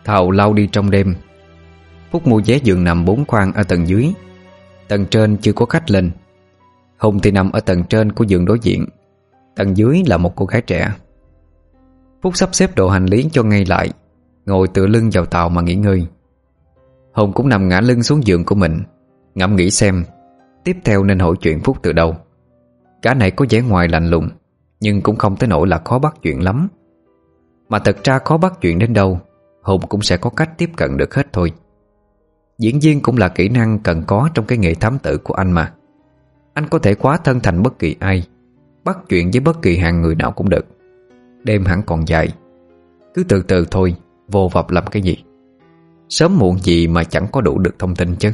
Thao lao đi trong đêm. Phúc mua vé giường nằm 4 khoang ở tầng dưới. Tầng trên chưa có khách lên. Hùng thì nằm ở tầng trên của giường đối diện. Tầng dưới là một cô gái trẻ. Phúc sắp xếp đồ hành lý cho ngay lại, ngồi tựa lưng vào tàu mà nghỉ ngơi. Hùng cũng nằm ngã lưng xuống giường của mình, ngẫm nghĩ xem tiếp theo nên hỏi chuyện Phúc từ đâu. Cả này có vẻ ngoài lạnh lùng, nhưng cũng không tới nỗi là khó bắt chuyện lắm. Mà thật ra khó bắt chuyện đến đâu, Hùng cũng sẽ có cách tiếp cận được hết thôi. Diễn viên cũng là kỹ năng cần có trong cái nghề thám tử của anh mà. Anh có thể hóa thân thành bất kỳ ai, bắt chuyện với bất kỳ hạng người nào cũng được. Đêm hẳn còn dài, cứ từ từ thôi, vô vập làm cái gì. Sớm muộn gì mà chẳng có đủ được thông tin chứ.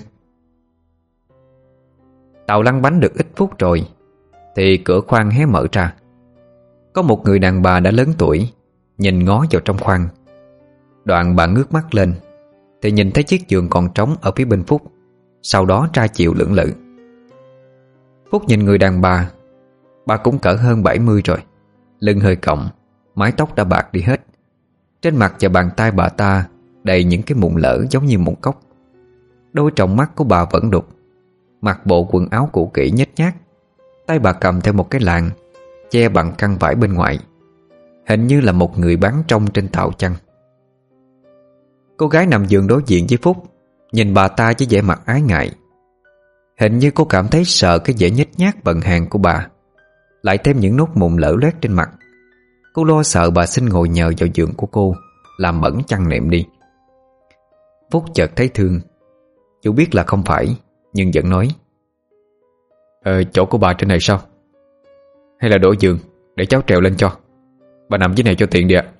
Tàu lăn bánh được ít phút rồi thì cửa khoang hé mở ra. Có một người đàn bà đã lớn tuổi nhìn ngó vào trong khoang. Đoạn bà ngước mắt lên thì nhìn thấy chiếc giường còn trống ở phía bên Phúc. Sau đó tra chiều lưỡng lự. Phúc nhìn người đàn bà cũng cỡ hơn 70 rồi. Lưng hơi còng, mái tóc đã bạc đi hết. Trên mặt và bàn tay bà ta đầy những cái mụn lở giống như mụn cốc. Đôi tròng mắt của bà vẫn đục. Mặc bộ quần áo cũ kỹ nhếch nhác. Tay bà cầm theo một cái làng che bằng khăn vải bên ngoài. Hình như là một người bán trông trên tàu chăng. Cô gái nằm giường đối diện với Phúc nhìn bà ta với vẻ mặt ái ngại. Hình như cô cảm thấy sợ cái vẻ nhếch nhác bần hàng của bà, lại thêm những nốt mụn lở loét trên mặt. Cô lo sợ bà xin ngồi nhờ vào giường của cô, làm bẩn chăn nệm đi. Phúc chợt thấy thương. Chú biết là không phải, nhưng vẫn nói: chỗ của bà trên này sao? Hay là đổi giường để cháu trèo lên cho. Bà nằm dưới này cho tiện đi ạ.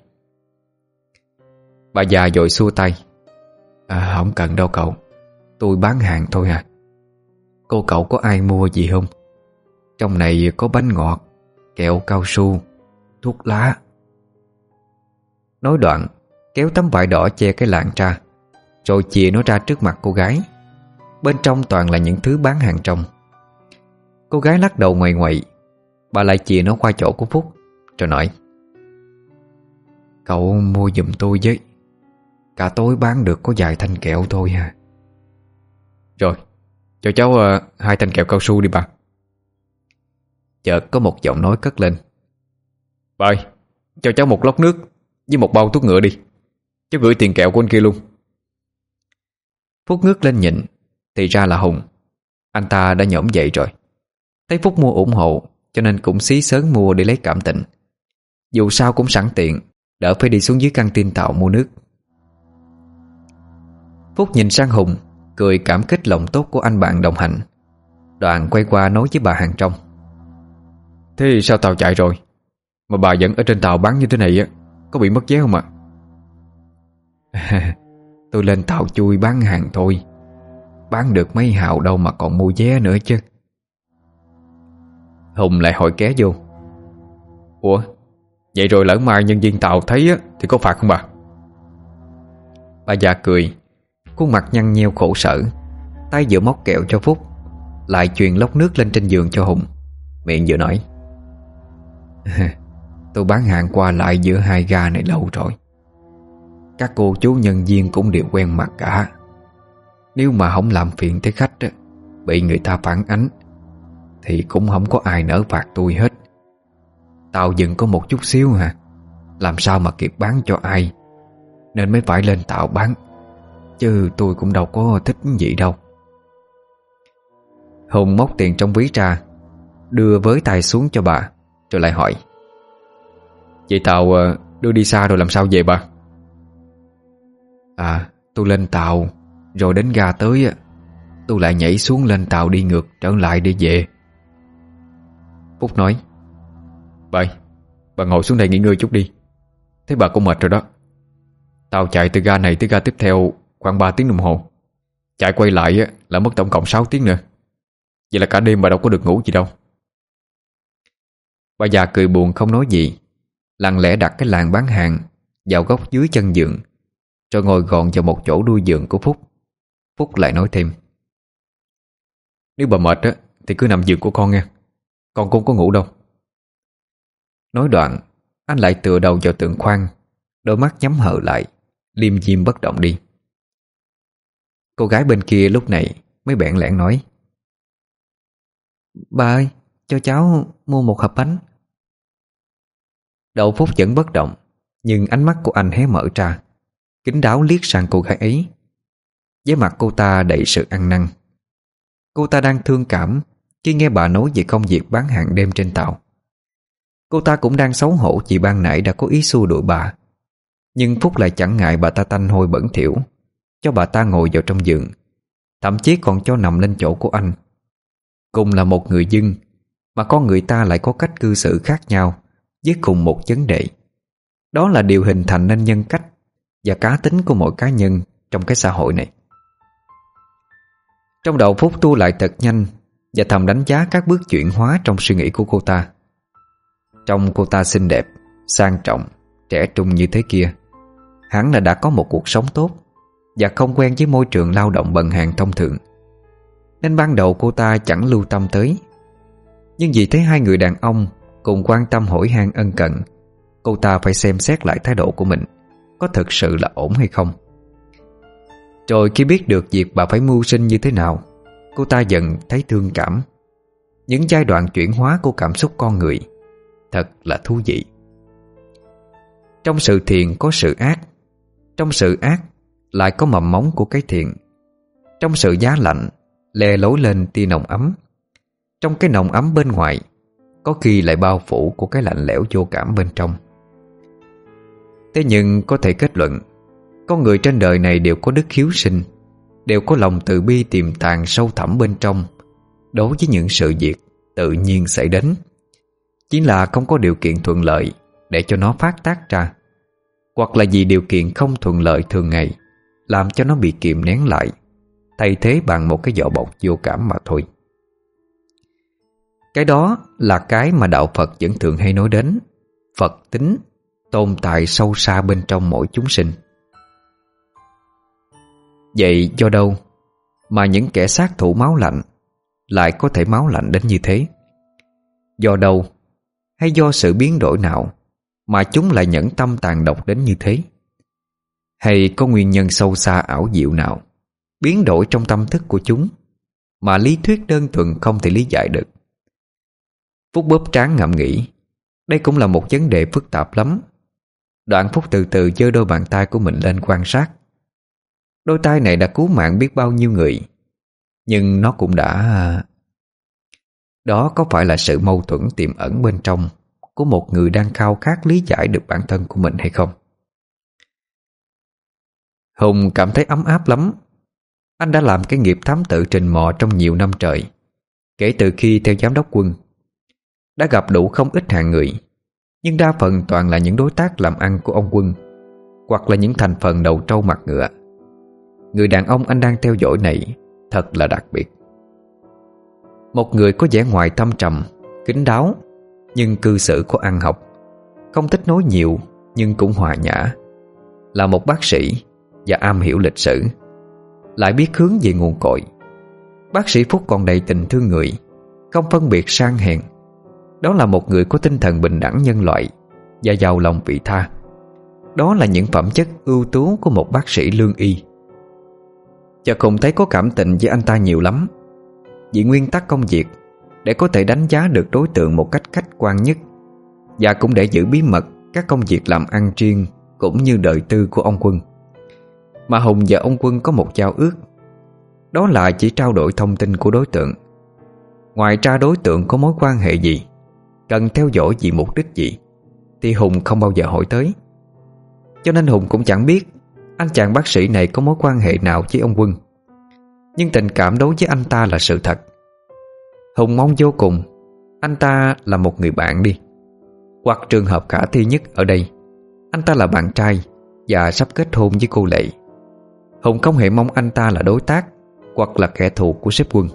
Bà già vội xua tay: Không cần đâu cậu, tôi bán hàng thôi à. Cô cậu có ai mua gì không? Trong này có bánh ngọt, kẹo cao su, thuốc lá. Nói đoạn kéo tấm vải đỏ che cái lạng ra, rồi chìa nó ra trước mặt cô gái. Bên trong toàn là những thứ bán hàng trong. Cô gái lắc đầu ngoại ngoại. Bà lại chìa nó qua chỗ của Phúc, rồi nói: Cậu mua giùm tôi với. Cả tối bán được có vài thanh kẹo thôi à. Rồi, cho cháu 2 thanh kẹo cao su đi bà. Chợt có một giọng nói cất lên: Bà ơi, cho cháu một lốc nước với một bao thuốc ngựa đi. Cháu gửi tiền kẹo của anh kia luôn. Phúc ngước lên nhìn thì ra là Hùng. Anh ta đã nhổm dậy rồi. Thấy Phúc mua ủng hộ cho nên cũng xí xớn mua để lấy cảm tình. Dù sao cũng sẵn tiện, đỡ phải đi xuống dưới căng tin tàu mua nước. Phúc nhìn sang Hùng, cười cảm kích lòng tốt của anh bạn đồng hành. Đoạn quay qua nói với bà hàng trong: Thế sao tàu chạy rồi mà bà vẫn ở trên tàu bán như thế này á? Có bị mất vé không ạ? Tôi lên tàu chui bán hàng thôi. Bán được mấy hào đâu mà còn mua vé nữa chứ. Hùng lại hỏi ké vô: Ủa, vậy rồi lỡ mai nhân viên tàu thấy á thì có phạt không bà? Bà già cười, khuôn mặt nhăn nheo khổ sở. Tay vừa móc kẹo cho Phúc, lại chuyền lốc nước lên trên giường cho Hùng. Miệng vừa nói: Tôi bán hàng qua lại giữa hai ga này lâu rồi. Các cô chú nhân viên cũng đều quen mặt cả. Nếu mà không làm phiền tới khách á, bị người ta phản ánh, thì cũng không có ai nỡ phạt tôi hết. Tàu dừng có một chút xíu hả, làm sao mà kịp bán cho ai, nên mới phải lên tàu bán. Chứ tôi cũng đâu có thích gì đâu. Hùng móc tiền trong ví ra, đưa với tay xuống cho bà, rồi lại hỏi: Vậy tàu đưa đi xa rồi làm sao về bà? Tôi lên tàu, rồi đến ga tới á, tôi lại nhảy xuống lên tàu đi ngược trở lại để về. Phúc nói: Bà ngồi xuống đây nghỉ ngơi chút đi. Thế bà cũng mệt rồi đó. Tàu chạy từ ga này tới ga tiếp theo khoảng 3 tiếng đồng hồ. Chạy quay lại á, là mất tổng cộng 6 tiếng nữa. Vậy là cả đêm bà đâu có được ngủ gì đâu. Bà già cười buồn không nói gì, lặng lẽ đặt cái làng bán hàng vào góc dưới chân giường, rồi ngồi gọn vào một chỗ đuôi giường của Phúc. Phúc lại nói thêm: Nếu bà mệt á thì cứ nằm giường của con nha. Con cũng có ngủ đâu. Nói đoạn anh lại tựa đầu vào tường khoang, đôi mắt nhắm hờ lại, liêm diêm bất động đi. Cô gái bên kia lúc này mới bẽn lẽn nói: "Bà ơi, cho cháu mua một hộp bánh." Đậu Phúc vẫn bất động, nhưng ánh mắt của anh hé mở ra, kín đáo liếc sang cô gái ấy. Với mặt cô ta đầy sự ăn năn. Cô ta đang thương cảm khi nghe bà nói về công việc bán hàng đêm trên tàu. Cô ta cũng đang xấu hổ vì ban nãy đã có ý xua đuổi bà. Nhưng Phúc lại chẳng ngại bà ta tanh hôi bẩn thỉu, cho bà ta ngồi vào trong giường, thậm chí còn cho nằm lên chỗ của anh. Cùng là một người dân, mà con người ta lại có cách cư xử khác nhau với cùng một vấn đề. Đó là điều hình thành nên nhân cách và cá tính của mỗi cá nhân trong cái xã hội này. Trong đầu Phúc tua lại thật nhanh và thầm đánh giá các bước chuyển hóa trong suy nghĩ của cô ta. Trông cô ta xinh đẹp, sang trọng, trẻ trung như thế kia, hẳn là đã có một cuộc sống tốt và không quen với môi trường lao động bần hàn thông thường, nên ban đầu cô ta chẳng lưu tâm tới. Nhưng vì thấy hai người đàn ông cùng quan tâm hỏi han ân cần, cô ta phải xem xét lại thái độ của mình có thực sự là ổn hay không. Rồi khi biết được việc bà phải mưu sinh như thế nào, cô ta dần thấy thương cảm. Những giai đoạn chuyển hóa của cảm xúc con người thật là thú vị. Trong sự thiện có sự ác, trong sự ác lại có mầm móng của cái thiện. Trong sự giá lạnh le lối lên tia nồng ấm. Trong cái nồng ấm bên ngoài có khi lại bao phủ của cái lạnh lẽo vô cảm bên trong. Thế nhưng có thể kết luận, con người trên đời này đều có đức hiếu sinh, đều có lòng từ bi tiềm tàng sâu thẳm bên trong đối với những sự việc tự nhiên xảy đến. Chỉ là không có điều kiện thuận lợi để cho nó phát tác ra, hoặc là vì điều kiện không thuận lợi thường ngày làm cho nó bị kìm nén lại, thay thế bằng một cái vỏ bọc vô cảm mà thôi. Cái đó là cái mà đạo Phật vẫn thường hay nói đến: Phật tính tồn tại sâu xa bên trong mỗi chúng sinh. Vậy do đâu mà những kẻ sát thủ máu lạnh lại có thể máu lạnh đến như thế? Do đâu, hay do sự biến đổi nào mà chúng lại nhẫn tâm tàn độc đến như thế? Hay có nguyên nhân sâu xa ảo diệu nào biến đổi trong tâm thức của chúng mà lý thuyết đơn thuần không thể lý giải được? Phúc bóp trán ngẫm nghĩ. Đây cũng là một vấn đề phức tạp lắm. Đoạn Phúc từ từ giơ đôi bàn tay của mình lên quan sát. Đôi tay này đã cứu mạng biết bao nhiêu người, nhưng nó cũng đã... Đó có phải là sự mâu thuẫn tiềm ẩn bên trong của một người đang khao khát lý giải được bản thân của mình hay không? Hùng cảm thấy ấm áp lắm. Anh đã làm cái nghiệp thám tử trình mò trong nhiều năm trời, kể từ khi theo giám đốc Quân. Đã gặp đủ không ít hạng người, nhưng đa phần toàn là những đối tác làm ăn của ông Quân, hoặc là những thành phần đầu trâu mặt ngựa. Người đàn ông anh đang theo dõi này thật là đặc biệt. Một người có vẻ ngoài thâm trầm, kín đáo, nhưng cư xử có ăn học, không thích nói nhiều nhưng cũng hòa nhã. Là một bác sĩ và am hiểu lịch sử, lại biết hướng về nguồn cội. Bác sĩ Phúc còn đầy tình thương người, không phân biệt sang hèn. Đó là một người có tinh thần bình đẳng nhân loại và giàu lòng vị tha. Đó là những phẩm chất ưu tú của một bác sĩ lương y. Chợt Hùng thấy có cảm tình với anh ta nhiều lắm. Vì nguyên tắc công việc, để có thể đánh giá được đối tượng một cách khách quan nhất, và cũng để giữ bí mật các công việc làm ăn riêng cũng như đời tư của ông Quân. Mà Hùng và ông Quân có một giao ước, đó là chỉ trao đổi thông tin của đối tượng. Ngoài ra đối tượng có mối quan hệ gì, cần theo dõi vì mục đích gì, thì Hùng không bao giờ hỏi tới. Cho nên Hùng cũng chẳng biết anh chàng bác sĩ này có mối quan hệ nào với ông Quân. Nhưng tình cảm đối với anh ta là sự thật. Hùng mong vô cùng anh ta là một người bạn đi. Hoặc trường hợp khả thi nhất ở đây, anh ta là bạn trai và sắp kết hôn với cô Lệ. Hùng không hề mong anh ta là đối tác hoặc là kẻ thù của sếp Quân.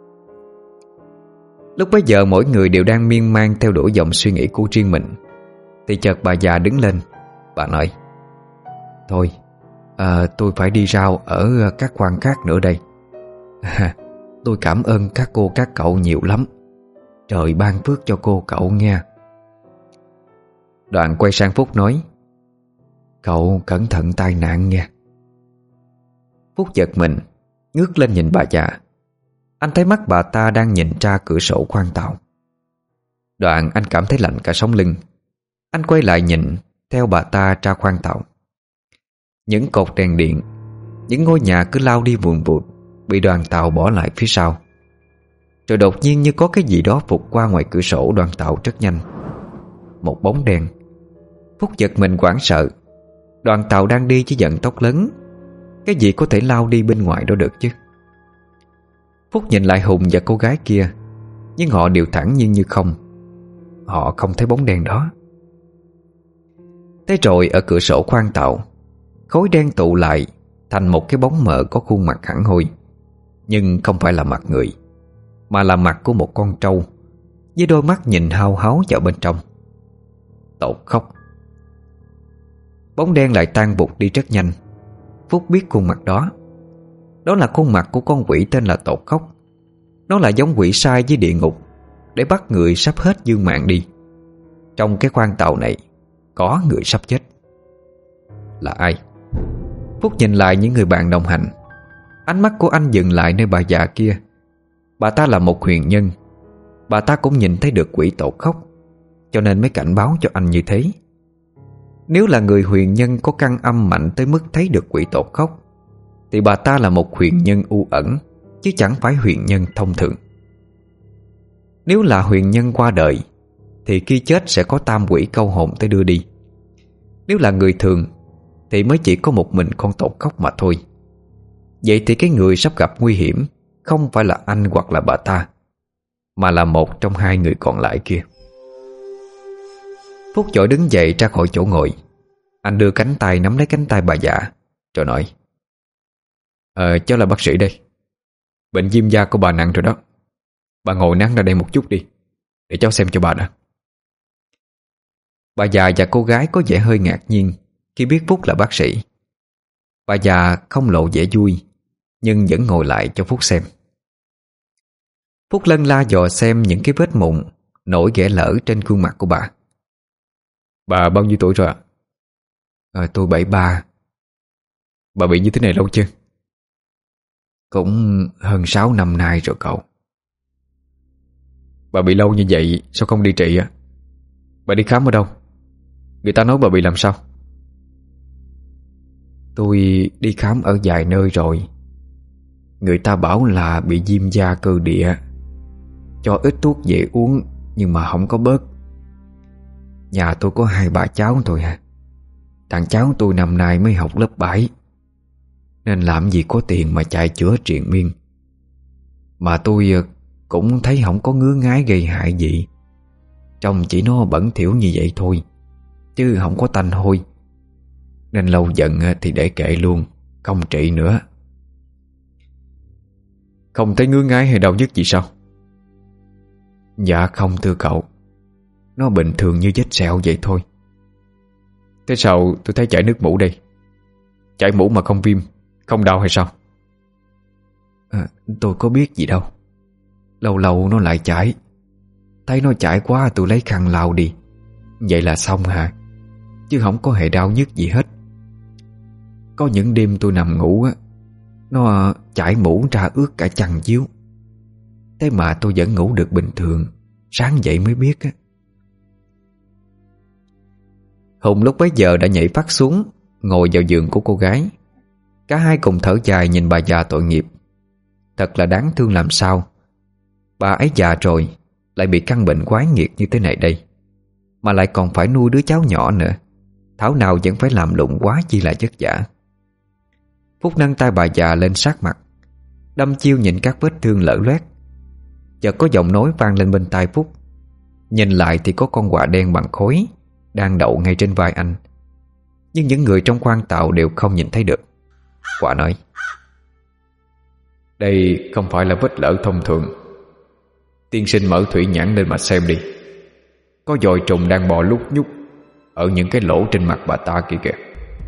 Lúc bấy giờ mỗi người đều đang miên man theo đuổi dòng suy nghĩ của riêng mình, thì chợt bà già đứng lên. Bà nói: Thôi, tôi phải đi rao ở các khoang khác nữa đây. Tôi cảm ơn các cô các cậu nhiều lắm. Trời ban phước cho cô cậu nghe. Đoạn quay sang Phúc nói: Cậu cẩn thận tai nạn nha. Phúc giật mình, ngước lên nhìn bà già. Anh thấy mắt bà ta đang nhìn ra cửa sổ khoang tàu. Đoạn anh cảm thấy lạnh cả sống lưng. Anh quay lại nhìn theo bà ta ra khoang tàu. Những cột đèn điện, những ngôi nhà cứ lao đi vùn vụt, bị đoàn tàu bỏ lại phía sau. Rồi đột nhiên như có cái gì đó vụt qua ngoài cửa sổ đoàn tàu rất nhanh. Một bóng đen. Phúc giật mình hoảng sợ. Đoàn tàu đang đi chứ vận tốc lớn, cái gì có thể lao đi bên ngoài đó được chứ. Phúc nhìn lại Hùng và cô gái kia, nhưng họ đều thẳng nhiên như không. Họ không thấy bóng đen đó. Thế rồi ở cửa sổ khoang tàu, khối đen tụ lại thành một cái bóng mờ có khuôn mặt hẳn hoi. Nhưng không phải là mặt người, mà là mặt của một con trâu, với đôi mắt nhìn hao háo vào bên trong. Tột khóc. Bóng đen lại tan vụt đi rất nhanh. Phúc biết khuôn mặt đó. Đó là khuôn mặt của con quỷ tên là Tột Khóc. Nó là giống quỷ sai với địa ngục, để bắt người sắp hết dương mạng đi. Trong cái khoang tàu này có người sắp chết. Là ai? Phúc nhìn lại những người bạn đồng hành. Ánh mắt của anh dừng lại nơi bà già kia. Bà ta là một huyền nhân. Bà ta cũng nhìn thấy được quỷ Tột Khóc, cho nên mới cảnh báo cho anh như thế. Nếu là người huyền nhân có căn âm mạnh tới mức thấy được quỷ Tột Khóc, thì bà ta là một huyền nhân u ẩn, chứ chẳng phải huyền nhân thông thường. Nếu là huyền nhân qua đời, thì khi chết sẽ có tam quỷ câu hồn tới đưa đi. Nếu là người thường, thì mới chỉ có một mình con Tột Khóc mà thôi. Vậy thì cái người sắp gặp nguy hiểm không phải là anh hoặc là bà ta, mà là một trong hai người còn lại kia. Phúc vội đứng dậy ra khỏi chỗ ngồi. Anh đưa cánh tay nắm lấy cánh tay bà già, rồi nói: Cháu là bác sĩ đây. Bệnh viêm da của bà nặng rồi đó. Bà ngồi nắng ra đây một chút đi, để cháu xem cho bà đã. Bà già và cô gái có vẻ hơi ngạc nhiên khi biết Phúc là bác sĩ. Bà già không lộ vẻ vui, nhưng vẫn ngồi lại cho Phúc xem. Phúc lân la dò xem những cái vết mụn nổi ghẻ lở trên khuôn mặt của bà. Bà bao nhiêu tuổi rồi ạ? Tôi 73. Bà bị như thế này lâu chưa? Cũng hơn 6 năm nay rồi cậu. Bà bị lâu như vậy sao không đi trị á? Bà đi khám ở đâu? Người ta nói bà bị làm sao? Tôi đi khám ở vài nơi rồi. Người ta bảo là bị viêm da cơ địa. Cho ít thuốc về uống, nhưng mà không có bớt. Nhà tôi có 2-3 cháu thôi à. Thằng cháu tôi năm nay mới học lớp 7, nên làm gì có tiền mà chạy chữa triền miên. Mà tôi cũng thấy không có ngứa ngái gây hại gì. Trông chỉ nó bẩn thỉu như vậy thôi, chứ không có tanh hôi. Nên lâu dần thì để kệ luôn, không trị nữa. Không thấy ngứa ngáy hay đau nhức gì sao? Dạ không thưa cậu. Nó bình thường như vết sẹo vậy thôi. Thế sao tôi thấy chảy nước mũi đây? Chảy mũi mà không viêm, không đau hay sao? Tôi có biết gì đâu. Lâu lâu nó lại chảy. Thấy nó chảy quá tôi lấy khăn lau đi, vậy là xong hả? Chứ không có hề đau nhức gì hết. Có những đêm tôi nằm ngủ á, nó chảy mũ ra ướt cả chăn chiếu. Thế mà tôi vẫn ngủ được bình thường. Sáng dậy mới biết á. Hùng lúc bấy giờ đã nhảy phát xuống, ngồi vào giường của cô gái. Cả hai cùng thở dài nhìn bà già tội nghiệp. Thật là đáng thương làm sao. Bà ấy già rồi, lại bị căn bệnh quái nghiệt như thế này đây, mà lại còn phải nuôi đứa cháu nhỏ nữa. Thảo nào vẫn phải làm lụng quá chi là vất vả. Phúc nâng tay bà già lên sát mặt, đăm chiêu nhìn các vết thương lở loét. Chợt có giọng nói vang lên bên tai Phúc. Nhìn lại thì có con quạ đen bằng khối đang đậu ngay trên vai anh. Nhưng những người trong khoang tàu đều không nhìn thấy được. Quạ nói: Đây không phải là vết lở thông thường. Tiên sinh mở thủy nhãn lên mà xem đi. Có dòi trùng đang bò lúc nhúc ở những cái lỗ trên mặt bà ta kìa kìa.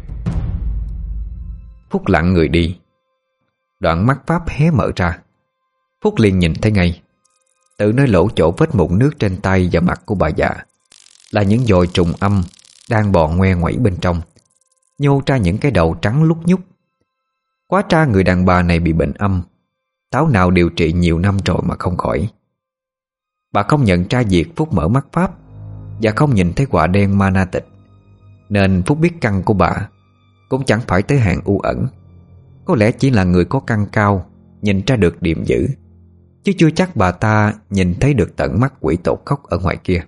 Phúc lặng người đi. Đoạn mắt Pháp hé mở ra. Phúc liền nhìn thấy ngay. Từ nơi lỗ chỗ vết mụn nước trên tay và mặt của bà già là những dòi trùng âm đang bò ngoe ngoẩy bên trong. nhô ra những cái đầu trắng lúc nhúc. Quá ra người đàn bà này bị bệnh âm, thảo nào điều trị nhiều năm rồi mà không khỏi. Bà không nhận ra việc Phúc mở mắt pháp và không nhìn thấy quả đen mana tịch, nên Phúc biết căn của bà cũng chẳng phải tới hạng u ẩn. Có lẽ chỉ là người có căn cao nhìn ra được điểm dữ, chứ chưa chắc bà ta nhìn thấy được tận mắt quỷ tột khóc ở ngoài kia.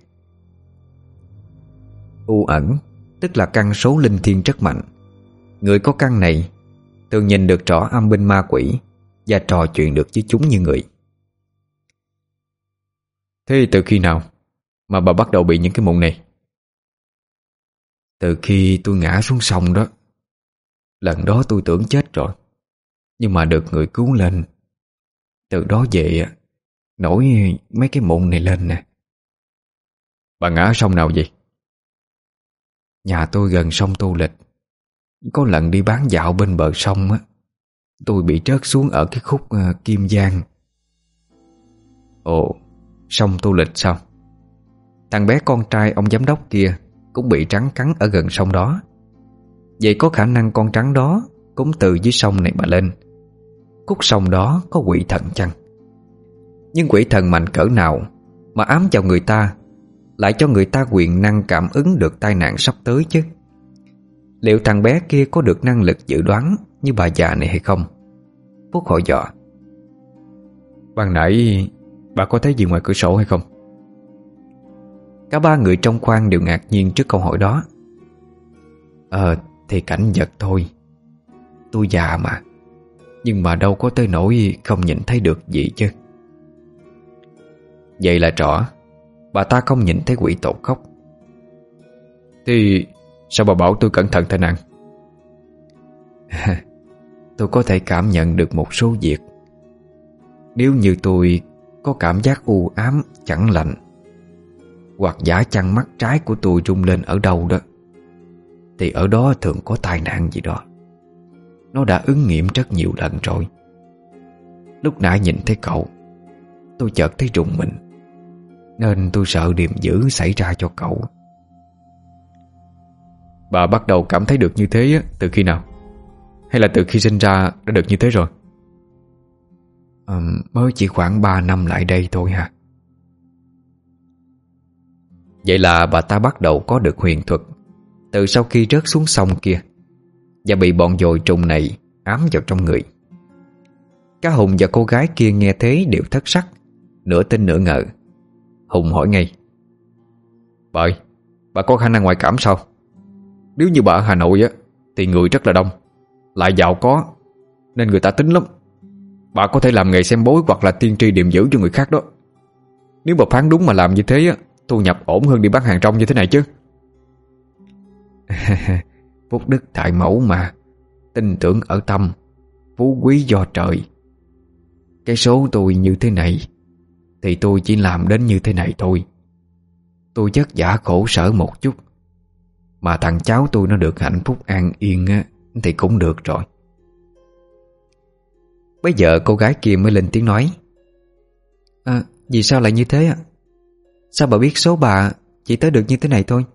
U ẩn tức là căn số linh thiêng rất mạnh. Người có căn này thường nhìn được rõ âm binh ma quỷ và trò chuyện được với chúng như người. Thế từ khi nào mà bà bắt đầu bị những cái mụn này? Từ khi tôi ngã xuống sông đó. Lần đó tôi tưởng chết rồi, nhưng mà được người cứu lên. Từ đó về nổi mấy cái mụn này lên nè. Bà ngã ở sông nào vậy? Nhà tôi gần sông Tô Lịch. Có lần đi bán dạo bên bờ sông á, tôi bị rớt xuống ở cái khúc Kim Giang. Ồ, sông Tô Lịch sao? Thằng bé con trai ông giám đốc kia cũng bị rắn cắn ở gần sông đó. Vậy có khả năng con rắn đó cũng từ dưới sông này mà lên. Khúc sông đó có quỷ thần chăng? Nhưng quỷ thần mạnh cỡ nào mà ám vào người ta, lại cho người ta quyền năng cảm ứng được tai nạn sắp tới chứ? Liệu thằng bé kia có được năng lực dự đoán như bà già này hay không? Phúc hỏi dò. Ban nãy bà có thấy gì ngoài cửa sổ hay không? Cả ba người trong khoang đều ngạc nhiên trước câu hỏi đó. Thì cảnh vật thôi. Tôi già mà, nhưng mà đâu có tới nỗi không nhìn thấy được gì chứ. Vậy là rõ bà ta không nhìn thấy quỷ tột khóc. Thì sao bà bảo tôi cẩn thận thế nào? Tôi có thể cảm nhận được một số việc. Nếu như tôi có cảm giác u ám chẳng lành, hoặc giả chăng mắt trái của tôi rung lên ở đâu đó, thì ở đó thường có tai nạn gì đó. Nó đã ứng nghiệm rất nhiều lần rồi. Lúc nãy nhìn thấy cậu, tôi chợt thấy rùng mình, nên tôi sợ điềm dữ xảy ra cho cậu. Bà bắt đầu cảm thấy được như thế từ khi nào? Hay là từ khi sinh ra đã được như thế rồi? Mới chỉ khoảng 3 năm lại đây thôi hả? Vậy là bà ta bắt đầu có được huyền thuật từ sau khi rớt xuống sông kia và bị bọn dồi trùng này ám vào trong người. Cá Hùng và cô gái kia nghe thế đều thất sắc, nửa tin nửa ngờ. Hùng hỏi ngay. Bà ơi, bà có khả năng ngoại cảm sao? Nếu như bà ở Hà Nội á thì người rất là đông, lại giàu có, nên người ta tính lắm. Bà có thể làm nghề xem bói hoặc là tiên tri điềm dữ cho người khác đó. Nếu bà phán đúng mà làm như thế á, thu nhập ổn hơn đi bán hàng rong như thế này chứ. Phúc đức tại mẫu mà, tin tưởng ở tâm, phú quý do trời. Cái số tôi như thế này thì tôi chỉ làm đến như thế này thôi. Tôi vất vả khổ sở một chút, mà thằng cháu tôi nó được hạnh phúc an yên á, thì cũng được rồi. Bây giờ cô gái kia mới lên tiếng nói. Vì sao lại như thế ạ? Sao bà biết số bà chỉ tới được như thế này thôi?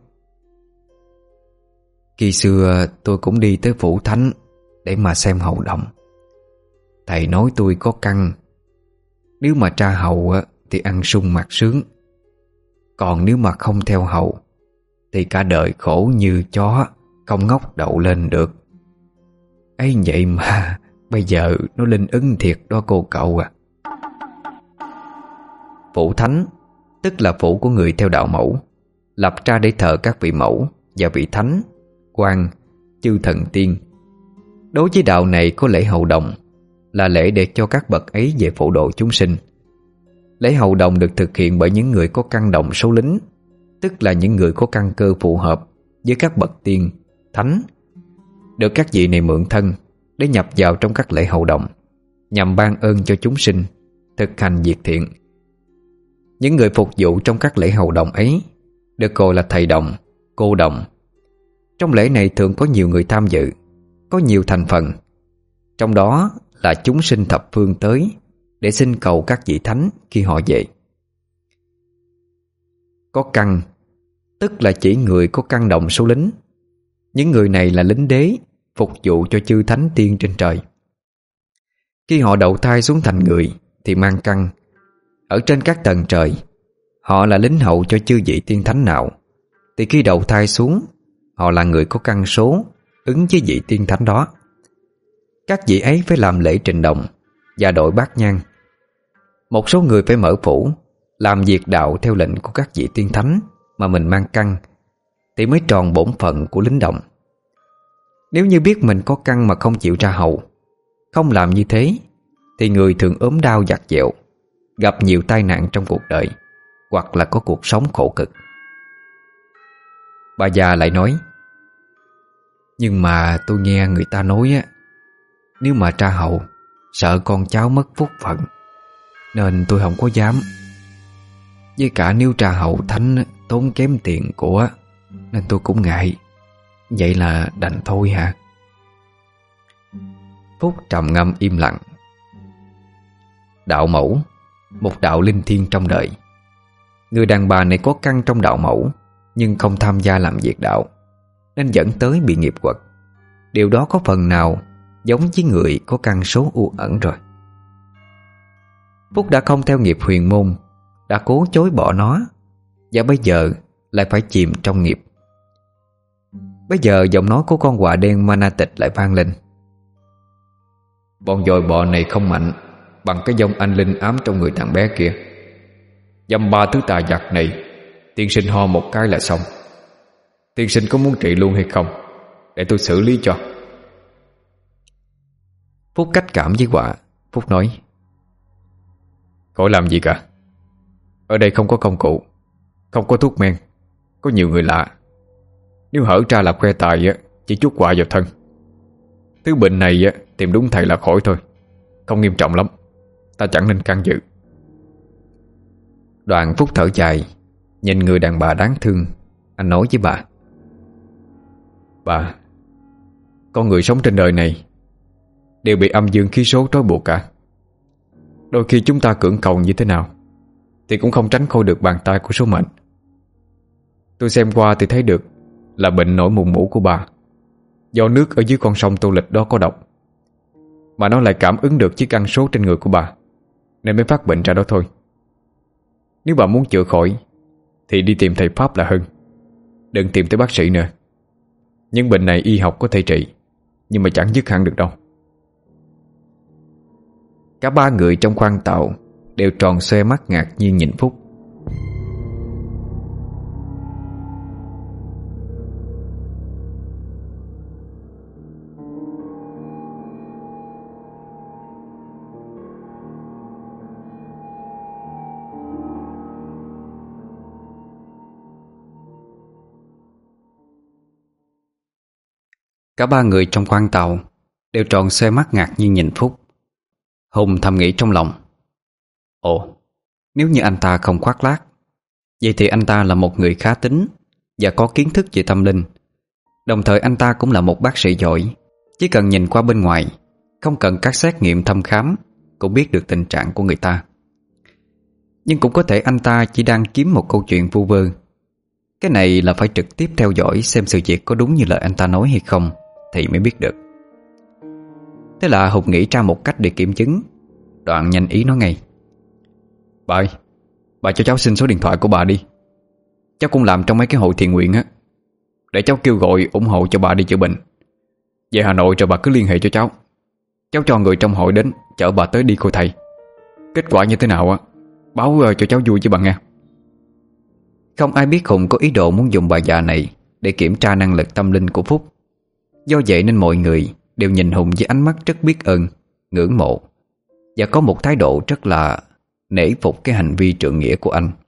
Khi xưa tôi cũng đi tới phủ thánh để mà xem hầu đồng. Thầy nói tôi có căn. Nếu mà tra hầu thì ăn sung mặc sướng. Còn nếu mà không theo hầu thì cả đời khổ như chó, không ngóc đậu lên được. Ấy vậy mà bây giờ nó linh ứng thiệt đó cô cậu à. Phủ thánh tức là phủ của người theo đạo mẫu, lập ra để thờ các vị mẫu và vị thánh, quan, chư thần tiên. Đối với đạo này có lễ hầu đồng, là lễ để cho các bậc ấy về phổ độ chúng sinh. Lễ hầu đồng được thực hiện bởi những người có căn đồng số lính, tức là những người có căn cơ phù hợp với các bậc tiên, thánh, được các vị này mượn thân để nhập vào trong các lễ hầu đồng, nhằm ban ơn cho chúng sinh, thực hành việc thiện. Những người phục vụ trong các lễ hầu đồng ấy được gọi là thầy đồng, cô đồng. Trong lễ này thường có nhiều người tham dự, có nhiều thành phần. Trong đó là chúng sinh thập phương tới để xin cầu các vị thánh khi họ về. Có căn tức là chỉ người có căn đồng số lính. Những người này là lính đế phục vụ cho chư thánh tiên trên trời. Khi họ đầu thai xuống thành người thì mang căn. Ở trên các tầng trời, họ là lính hậu cho chư vị tiên thánh nào, thì khi đầu thai xuống, họ là người có căn số ứng với vị tiên thánh đó. Các vị ấy phải làm lễ trình đồng và đội bát nhang. Một số người phải mở phủ, làm việc đạo theo lệnh của các vị tiên thánh mà mình mang căn, thì mới tròn bổn phận của lính đồng. Nếu như biết mình có căn mà không chịu ra hầu, không làm như thế, thì người thường ốm đau vặt vẹo, gặp nhiều tai nạn trong cuộc đời, hoặc là có cuộc sống khổ cực. Bà già lại nói: nhưng mà tôi nghe người ta nói á, nếu mà tra hậu sợ con cháu mất phúc phận, nên tôi không có dám. Với cả nếu tra hậu thánh tốn kém tiền của, nên tôi cũng ngại. Vậy là đành thôi hả? Phúc trầm ngâm im lặng. Đạo mẫu, một đạo linh thiêng trong đời. Người đàn bà này có căn trong đạo mẫu, nhưng không tham gia làm việc đạo, nên dẫn tới bị nghiệp quật. Điều đó có phần nào giống với người có căn số u ẩn rồi. Phúc đã không theo nghiệp huyền môn, đã cố chối bỏ nó, và bây giờ lại phải chìm trong nghiệp. Bây giờ giọng nói của con quạ đen Mana Tịch lại vang lên: bọn dòi bọ này không mạnh bằng cái dòng anh linh ám trong người thằng bé kia. Dăm ba thứ tà giặc này, tiên sinh ho một cái là xong. Tiên sinh có muốn trị luôn hay không, để tôi xử lý cho. Phúc cách cảm với quạ. Phúc nói: khỏi làm gì cả. Ở đây không có công cụ, không có thuốc men, có nhiều người lạ. Nếu hở ra là khoe tài chỉ chút quạ vào thân. Thứ bệnh này tìm đúng thầy là khỏi thôi, không nghiêm trọng lắm, ta chẳng nên can dự. Đoạn Phúc thở dài, nhìn người đàn bà đáng thương. Anh nói với bà: bà, con người sống trên đời này đều bị âm dương khí số trói buộc cả. Đôi khi chúng ta cưỡng cầu như thế nào thì cũng không tránh khỏi được bàn tay của số mệnh. Tôi xem qua thì thấy được là bệnh nổi mụn mủ của bà do nước ở dưới con sông Tô Lịch đó có độc, mà nó lại cảm ứng được chiếc căn số trên người của bà, nên mới phát bệnh ra đó thôi. Nếu bà muốn chữa khỏi thì đi tìm thầy Pháp là hơn, đừng tìm tới bác sĩ nữa. Những bệnh này y học có thể trị, nhưng mà chẳng dứt hẳn được đâu. Cả ba người trong khoang tàu đều tròn xoe mắt ngạc nhiên nhìn Phúc. Cả ba người trong khoang tàu đều tròn xoe mắt ngạc nhiên nhìn Phúc. Hùng thầm nghĩ trong lòng: ồ, nếu như anh ta không khoác lác, vậy thì anh ta là một người khá tính và có kiến thức về tâm linh. Đồng thời anh ta cũng là một bác sĩ giỏi. Chỉ cần nhìn qua bên ngoài, không cần các xét nghiệm thăm khám, cũng biết được tình trạng của người ta. Nhưng cũng có thể anh ta chỉ đang kiếm một câu chuyện vu vơ. Cái này là phải trực tiếp theo dõi xem sự việc có đúng như lời anh ta nói hay không thì mới biết được. Thế là Hùng nghĩ ra một cách để kiểm chứng. Đoạn nhanh ý nói ngay: bà ơi, bà cho cháu xin số điện thoại của bà đi. Cháu cũng làm trong mấy cái hội thiện nguyện á, để cháu kêu gọi ủng hộ cho bà đi chữa bệnh. Về Hà Nội rồi bà cứ liên hệ cho cháu. Cháu cho người trong hội đến chở bà tới đi coi thầy. Kết quả như thế nào á, báo cho cháu vui chứ bà nghe. Không ai biết Hùng có ý đồ muốn dùng bà già này để kiểm tra năng lực tâm linh của Phúc. Do vậy nên mọi người đều nhìn Hùng với ánh mắt rất biết ơn, ngưỡng mộ, và có một thái độ rất là nể phục cái hành vi trượng nghĩa của anh.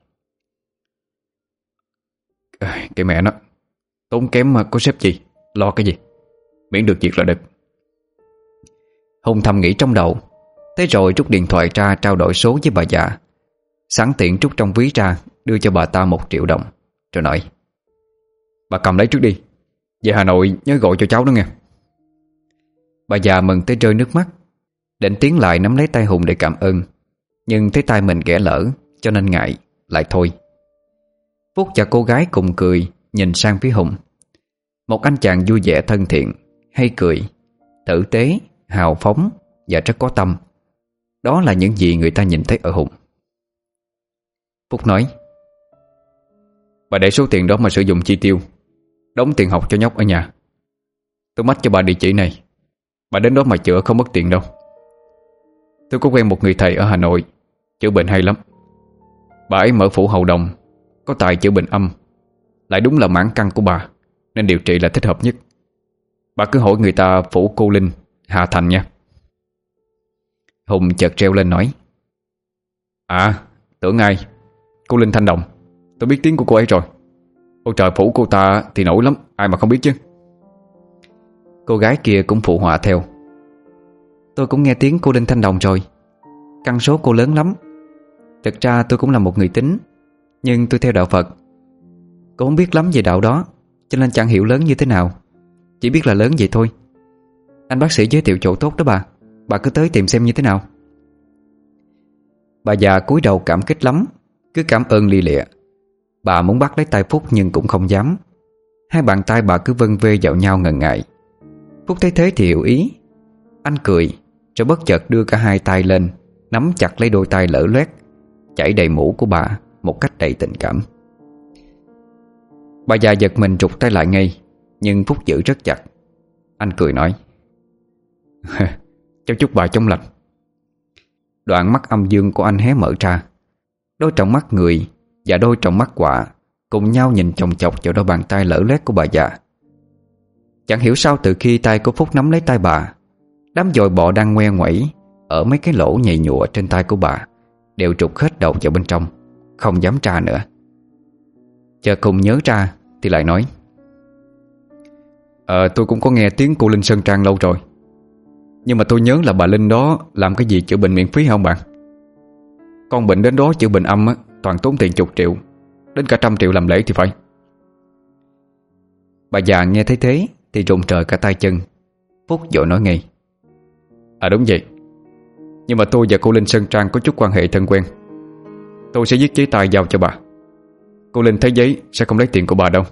Cái mẹ nó, tốn kém mà có sếp gì, lo cái gì, miễn được việc là được. Hùng thầm nghĩ trong đầu. Thế rồi rút điện thoại ra trao đổi số với bà già, sẵn tiện rút trong ví ra đưa cho bà ta 1 triệu đồng, rồi nói: bà cầm lấy trước đi, về Hà Nội nhớ gọi cho cháu đó nghe. Bà già mừng tới rơi nước mắt, định tiến lại nắm lấy tay Hùng để cảm ơn, nhưng thấy tay mình ghẻ lỡ cho nên ngại, lại thôi. Phúc và cô gái cùng cười nhìn sang phía Hùng. Một anh chàng vui vẻ thân thiện, hay cười, tử tế, hào phóng và rất có tâm. Đó là những gì người ta nhìn thấy ở Hùng. Phúc nói: bà để số tiền đó mà sử dụng chi tiêu, đóng tiền học cho nhóc ở nhà. Tôi mách cho bà địa chỉ này, bà đến đó mà chữa không mất tiền đâu. Tôi có quen một người thầy ở Hà Nội, chữa bệnh hay lắm. Bà ấy mở phủ hậu đồng, có tài chữa bệnh âm, lại đúng là mãn căn của bà, nên điều trị là thích hợp nhất. Bà cứ hỏi người ta phủ cô Linh, Hà Thành nha. Hùng chợt reo lên nói: à, tưởng ai? Cô Linh Thanh Đồng. Tôi biết tiếng của cô ấy rồi. Ôi trời, phủ cô ta thì nổi lắm, ai mà không biết chứ. Cô gái kia cũng phụ họa theo: tôi cũng nghe tiếng cô Linh Thanh Đồng rồi. Căn số cô lớn lắm. Thực ra tôi cũng là một người tín, nhưng tôi theo đạo Phật. Cô không biết lắm về đạo đó, cho nên chẳng hiểu lớn như thế nào. Chỉ biết là lớn vậy thôi. Anh bác sĩ giới thiệu chỗ tốt đó bà. Bà cứ tới tìm xem như thế nào. Bà già cúi đầu cảm kích lắm, cứ cảm ơn li lịa. Bà muốn bắt lấy tay Phúc nhưng cũng không dám. Hai bàn tay bà cứ vân vê vào nhau ngần ngại. Phúc thấy thế thì hiểu ý. Anh cười, rồi bất chợt đưa cả hai tay lên, nắm chặt lấy đôi tay lở loét, chảy đầy mũ của bà một cách đầy tình cảm. Bà già giật mình rụt tay lại ngay, nhưng Phúc giữ rất chặt. Anh cười nói: cháu chúc bà chóng lành. Đoạn mắt âm dương của anh hé mở ra. Đôi tròng mắt người và đôi tròng mắt quạ cùng nhau nhìn chòng chọc vào đôi bàn tay lở loét của bà già. Chẳng hiểu sao từ khi tay của Phúc nắm lấy tay bà, đám dòi bọ đang ngoe nguẩy ở mấy cái lỗ nhầy nhụa trên tay của bà đều trục hết đầu vào bên trong, không dám tra nữa. Chờ cùng nhớ ra thì lại nói: tôi cũng có nghe tiếng cô Linh Sơn Trang lâu rồi. Nhưng mà tôi nhớ là bà Linh đó làm cái gì chữa bệnh miễn phí không bạn? Con bệnh đến đó chữa bệnh âm á, toàn tốn tiền chục triệu, đến cả 100 triệu làm lễ thì phải. Bà già nghe thấy thế thì rụng trời cả tay chân. Phúc vội nói ngay: đúng vậy. Nhưng mà tôi và cô Linh Sơn Trang có chút quan hệ thân quen. Tôi sẽ viết giấy tay giao cho bà. Cô Linh thấy giấy sẽ không lấy tiền của bà đâu.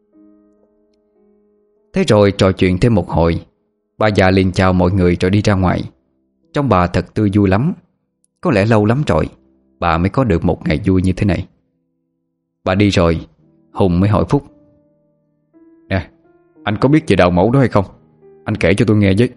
Thế rồi trò chuyện thêm một hồi, bà già liền chào mọi người rồi đi ra ngoài. Trong bà thật tươi vui lắm. Có lẽ lâu lắm rồi bà mới có được một ngày vui như thế này. Bà đi rồi, Hùng mới hỏi Phúc: nè, anh có biết về đạo mẫu đó hay không? Anh kể cho tôi nghe với.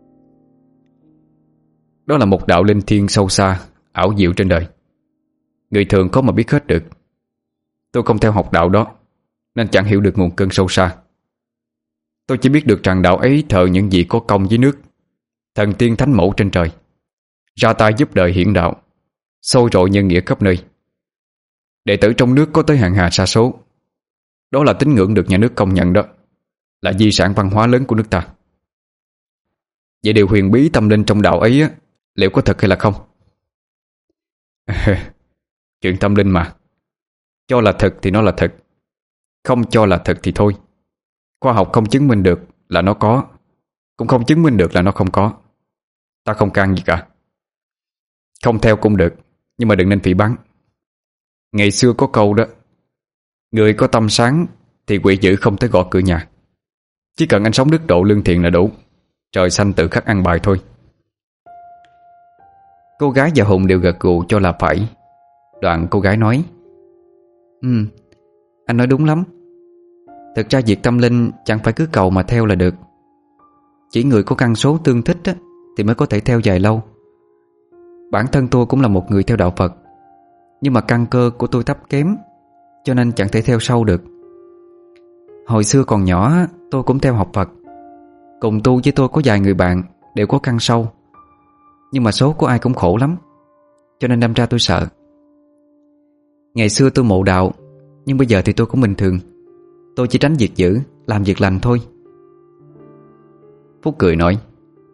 Đó là một đạo linh thiêng sâu xa, ảo diệu trên đời. Người thường khó mà biết hết được. Tôi không theo học đạo đó, nên chẳng hiểu được nguồn cơn sâu xa. Tôi chỉ biết được rằng đạo ấy thờ những vị có công với nước, thần tiên thánh mẫu trên trời, ra tay giúp đời hiển đạo, sôi rọi nhân nghĩa khắp nơi. Đệ tử trong nước có tới hàng hà sa số. Đó là tín ngưỡng được nhà nước công nhận đó, là di sản văn hóa lớn của nước ta. Vậy điều huyền bí tâm linh trong đạo ấy á, liệu có thật hay là không? Chuyện tâm linh mà, cho là thật thì nó là thật, không cho là thật thì thôi. Khoa học không chứng minh được là nó có, cũng không chứng minh được là nó không có. Ta không can gì cả. Không theo cũng được, nhưng mà đừng nên phỉ báng. Ngày xưa có câu đó: người có tâm sáng thì quỷ dữ không tới gõ cửa nhà. Chỉ cần anh sống đức độ lương thiện là đủ. Trời xanh tự khắc ăn bài thôi. Cô gái và Hùng đều gật gù cho là phải. Đoạn cô gái nói: anh nói đúng lắm. Thực ra việc tâm linh chẳng phải cứ cầu mà theo là được. Chỉ người có căn số tương thích á, thì mới có thể theo dài lâu. Bản thân tôi cũng là một người theo đạo Phật, nhưng mà căn cơ của tôi thấp kém, cho nên chẳng thể theo sâu được. Hồi xưa còn nhỏ tôi cũng theo học Phật. Cùng tu với tôi có vài người bạn đều có căn sâu, nhưng mà số của ai cũng khổ lắm, cho nên đâm ra tôi sợ. Ngày xưa tôi mộ đạo, nhưng bây giờ thì tôi cũng bình thường. Tôi chỉ tránh việc dữ, làm việc lành thôi. Phúc cười nói: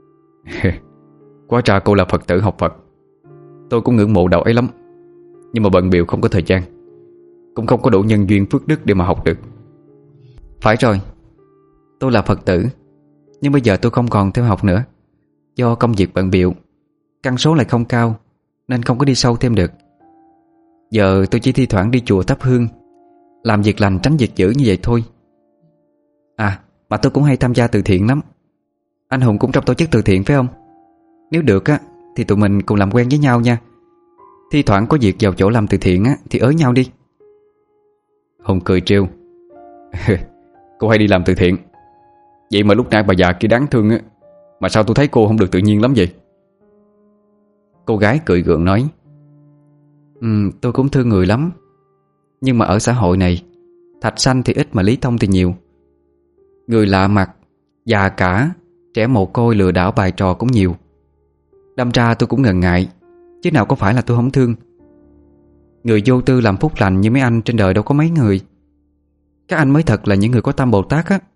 quá ra cô là Phật tử học Phật. Tôi cũng ngưỡng mộ đạo ấy lắm, nhưng mà bận bịu không có thời gian, cũng không có đủ nhân duyên phước đức để mà học được. Phải rồi, tôi là Phật tử, nhưng bây giờ tôi không còn theo học nữa. Do công việc bận bịu, căn số lại không cao, nên không có đi sâu thêm được. Giờ tôi chỉ thi thoảng đi chùa thắp hương, làm việc lành tránh việc dữ như vậy thôi. À, Mà tôi cũng hay tham gia từ thiện lắm. Anh Hùng cũng trong tổ chức từ thiện phải không? Nếu được á thì tụi mình cùng làm quen với nhau nha. Thi thoảng có việc vào chỗ làm từ thiện á thì ới nhau đi. Hùng cười trêu. Cô hay đi làm từ thiện, vậy mà lúc nãy bà già kia đáng thương á, mà sao tôi thấy cô không được tự nhiên lắm vậy? Cô gái cười gượng nói: tôi cũng thương người lắm. Nhưng mà ở xã hội này, thạch xanh thì ít mà lý thông thì nhiều. Người lạ mặt, già cả, trẻ mồ côi lừa đảo bài trò cũng nhiều. Đâm ra tôi cũng ngần ngại, chứ nào có phải là tôi không thương. Người vô tư làm phúc lành như mấy anh trên đời đâu có mấy người. Các anh mới thật là những người có tâm Bồ Tát á.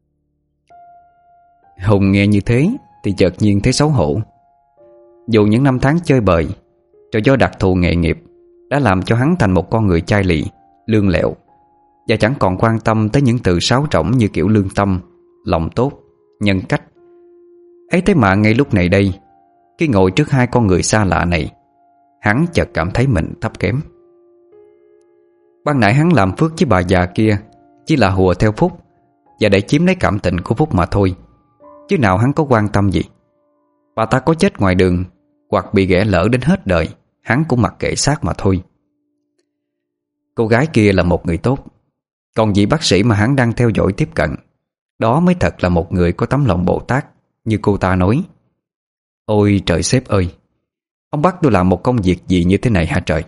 Hùng nghe như thế thì chợt nhiên thấy xấu hổ. Dù những năm tháng chơi bời, rồi do đặc thù nghề nghiệp đã làm cho hắn thành một con người chai lì, lương lẹo, và chẳng còn quan tâm tới những từ sáo rỗng như kiểu lương tâm, lòng tốt, nhân cách. Ấy thế mà ngay lúc này đây, khi ngồi trước hai con người xa lạ này, hắn chợt cảm thấy mình thấp kém. Ban nãy hắn làm phước với bà già kia chỉ là hùa theo Phúc và để chiếm lấy cảm tình của Phúc mà thôi, chứ nào hắn có quan tâm gì. Bà ta có chết ngoài đường hoặc bị ghẻ lỡ đến hết đời, hắn cũng mặc kệ xác mà thôi. Cô gái kia là một người tốt, còn vị bác sĩ mà hắn đang theo dõi tiếp cận, đó mới thật là một người có tấm lòng Bồ Tát như cô ta nói. Ôi trời sếp ơi, ông bắt tôi làm một công việc gì như thế này hả trời?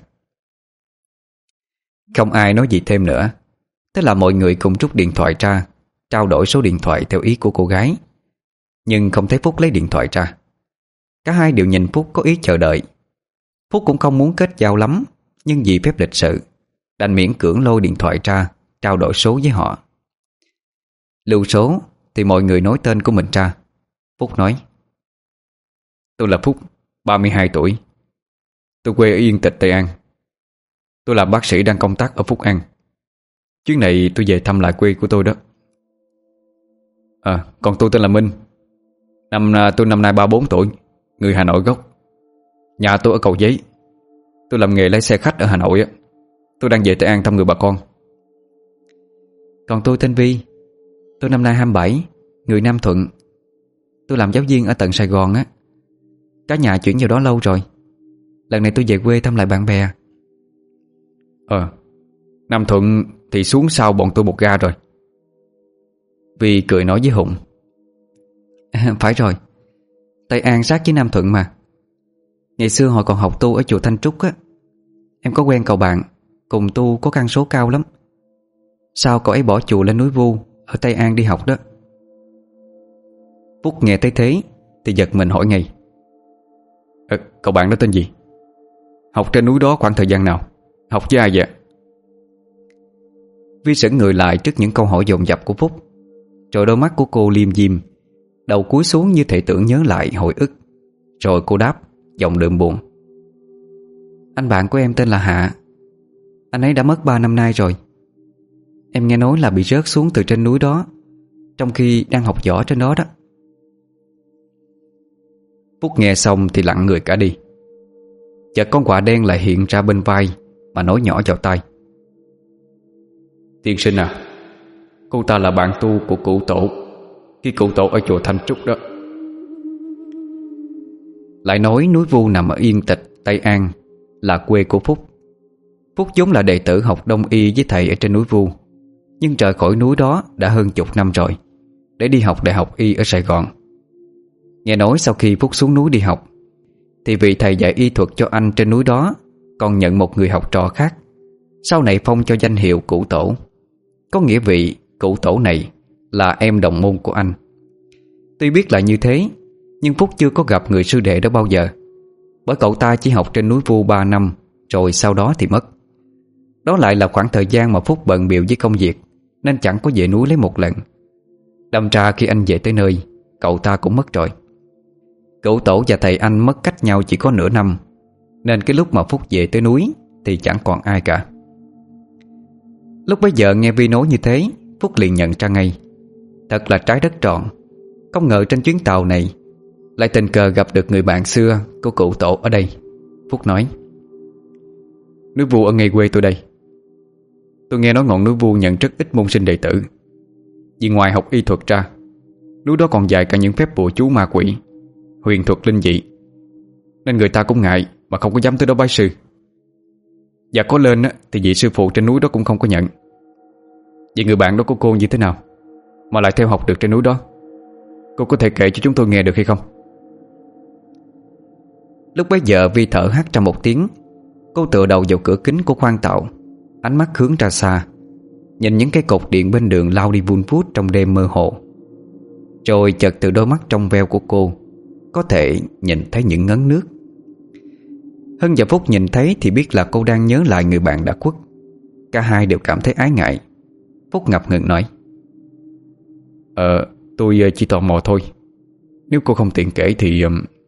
Không ai nói gì thêm nữa. Thế là mọi người cùng rút điện thoại ra, trao đổi số điện thoại theo ý của cô gái. Nhưng không thấy Phúc lấy điện thoại ra. Cả hai đều nhìn Phúc có ý chờ đợi. Phúc cũng không muốn kết giao lắm, nhưng vì phép lịch sự đành miễn cưỡng lôi điện thoại ra, trao đổi số với họ. Lưu số thì mọi người nói tên của mình ra. Phúc nói: Tôi là Phúc, 32 tuổi. Tôi quê ở Yên Tịch, Tây An. Tôi làm bác sĩ đang công tác ở Phúc An. Chuyến này tôi về thăm lại quê của tôi đó. Còn tôi tên là Minh. Tôi năm nay 34 tuổi, người Hà Nội gốc. Nhà tôi ở Cầu Giấy. Tôi làm nghề lái xe khách ở Hà Nội á. Tôi đang về Tây An thăm người bà con. Còn tôi tên Vi. Tôi năm nay 27, người Nam Thuận. Tôi làm giáo viên ở tận Sài Gòn á. Cả nhà chuyển vào đó lâu rồi. Lần này tôi về quê thăm lại bạn bè. Nam Thuận thì xuống sau bọn tôi một ga rồi. Vi cười nói với Hùng: Phải rồi, Tây An sát với Nam Thuận mà. Ngày xưa hồi còn học tu ở chùa Thanh Trúc á, em có quen cậu bạn cùng tu có căn số cao lắm. Sao cậu ấy bỏ chùa lên núi Vu ở Tây An đi học đó. Phúc nghe thấy thế thì giật mình hỏi ngay: Cậu bạn đó tên gì? Học trên núi đó khoảng thời gian nào? Học với ai vậy? Vi sững người lại trước những câu hỏi dồn dập của Phúc. Rồi đôi mắt của cô liêm diêm, đầu cúi xuống như thể tưởng nhớ lại hồi ức. Rồi cô đáp giọng đượm buồn: Anh bạn của em tên là Hạ. Anh ấy đã mất 3 năm nay rồi. Em nghe nói là bị rớt xuống từ trên núi đó trong khi đang học võ trên đó đó. Phúc nghe xong thì lặng người cả đi. Chợt con quạ đen lại hiện ra bên vai mà nói nhỏ vào tai: Tiên sinh à, cô ta là bạn tu của cụ tổ khi cụ tổ ở chùa Thanh Trúc đó. Lại nói núi Vu nằm ở Yên Tịch, Tây An, là quê của Phúc. Phúc vốn là đệ tử học đông y với thầy ở trên núi Vu, nhưng rời khỏi núi đó đã hơn chục năm rồi để đi học đại học y ở Sài Gòn. Nghe nói sau khi Phúc xuống núi đi học thì vị thầy dạy y thuật cho anh trên núi đó còn nhận một người học trò khác, sau này phong cho danh hiệu cụ tổ. Có nghĩa vị cụ tổ này là em đồng môn của anh. Tuy biết là như thế, nhưng Phúc chưa có gặp người sư đệ đó bao giờ, bởi cậu ta chỉ học trên núi Vu 3 năm rồi sau đó thì mất. Đó lại là khoảng thời gian mà Phúc bận bịu với công việc nên chẳng có về núi lấy một lần. Đâm ra khi anh về tới nơi, cậu ta cũng mất rồi. Cụ tổ và thầy anh mất cách nhau chỉ có nửa năm, nên cái lúc mà Phúc về tới núi thì chẳng còn ai cả. Lúc bấy giờ nghe Vi nói như thế, Phúc liền nhận ra ngay. Thật là trái đất tròn. Không ngờ trên chuyến tàu này lại tình cờ gặp được người bạn xưa của cụ tổ ở đây. Phúc nói: Núi Vu ở ngay quê tôi đây. Tôi nghe nói ngọn núi Vu nhận rất ít môn sinh đệ tử. Vì ngoài học y thuật ra, núi đó còn dạy cả những phép bùa chú ma quỷ, huyền thuật linh dị, nên người ta cũng ngại mà không có dám tới đó bái sư. Và có lên thì vị sư phụ trên núi đó cũng không có nhận. Vậy người bạn đó của cô như thế nào mà lại theo học được trên núi đó? Cô có thể kể cho chúng tôi nghe được hay không? Lúc bấy giờ Vi thở hắt ra một tiếng. Cô tựa đầu vào cửa kính của khoang tạo, ánh mắt hướng ra xa, nhìn những cái cột điện bên đường lao đi vun vút trong đêm mơ hồ. Rồi chợt từ đôi mắt trong veo của cô có thể nhìn thấy những ngấn nước. Hân và Phúc nhìn thấy thì biết là cô đang nhớ lại người bạn đã khuất. Cả hai đều cảm thấy ái ngại. Phúc ngập ngừng nói: Tôi chỉ tò mò thôi. Nếu cô không tiện kể thì...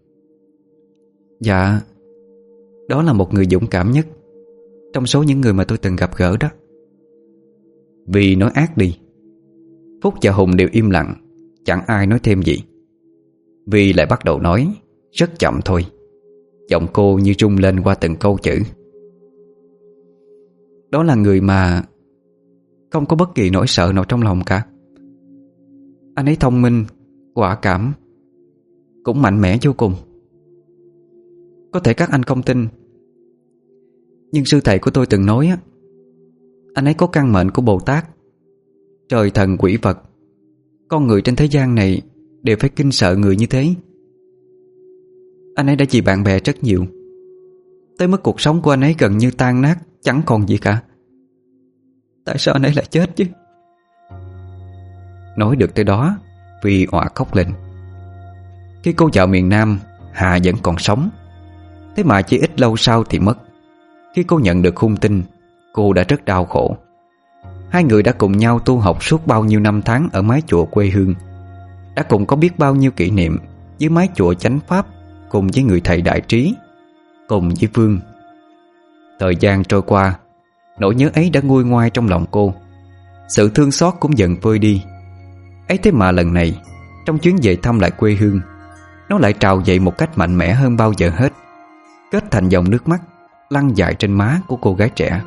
Dạ, đó là một người dũng cảm nhất trong số những người mà tôi từng gặp gỡ đó. Vi nói ác đi. Phúc và Hùng đều im lặng, chẳng ai nói thêm gì. Vi lại bắt đầu nói, rất chậm thôi. Giọng cô như rung lên qua từng câu chữ. Đó là người mà không có bất kỳ nỗi sợ nào trong lòng cả. Anh ấy thông minh, quả cảm, cũng mạnh mẽ vô cùng. Có thể các anh không tin, nhưng sư thầy của tôi từng nói á, anh ấy có căn mệnh của Bồ Tát. Trời thần quỷ Phật, con người trên thế gian này đều phải kinh sợ người như thế. Anh ấy đã vì bạn bè rất nhiều, tới mức cuộc sống của anh ấy gần như tan nát, chẳng còn gì cả. Tại sao anh ấy lại chết chứ? Nói được tới đó, Vi òa khóc lên. Khi cô vào miền Nam, Hà vẫn còn sống. Thế mà chỉ ít lâu sau thì mất. Khi cô nhận được hung tin, cô đã rất đau khổ. Hai người đã cùng nhau tu học suốt bao nhiêu năm tháng ở mái chùa quê hương, đã cùng có biết bao nhiêu kỷ niệm với mái chùa chánh pháp, cùng với người thầy đại trí, cùng với Vương. Thời gian trôi qua, nỗi nhớ ấy đã nguôi ngoai trong lòng cô. Sự thương xót cũng dần vơi đi. Ấy thế mà lần này, trong chuyến về thăm lại quê hương, nó lại trào dậy một cách mạnh mẽ hơn bao giờ hết, kết thành dòng nước mắt lăn dài trên má của cô gái trẻ.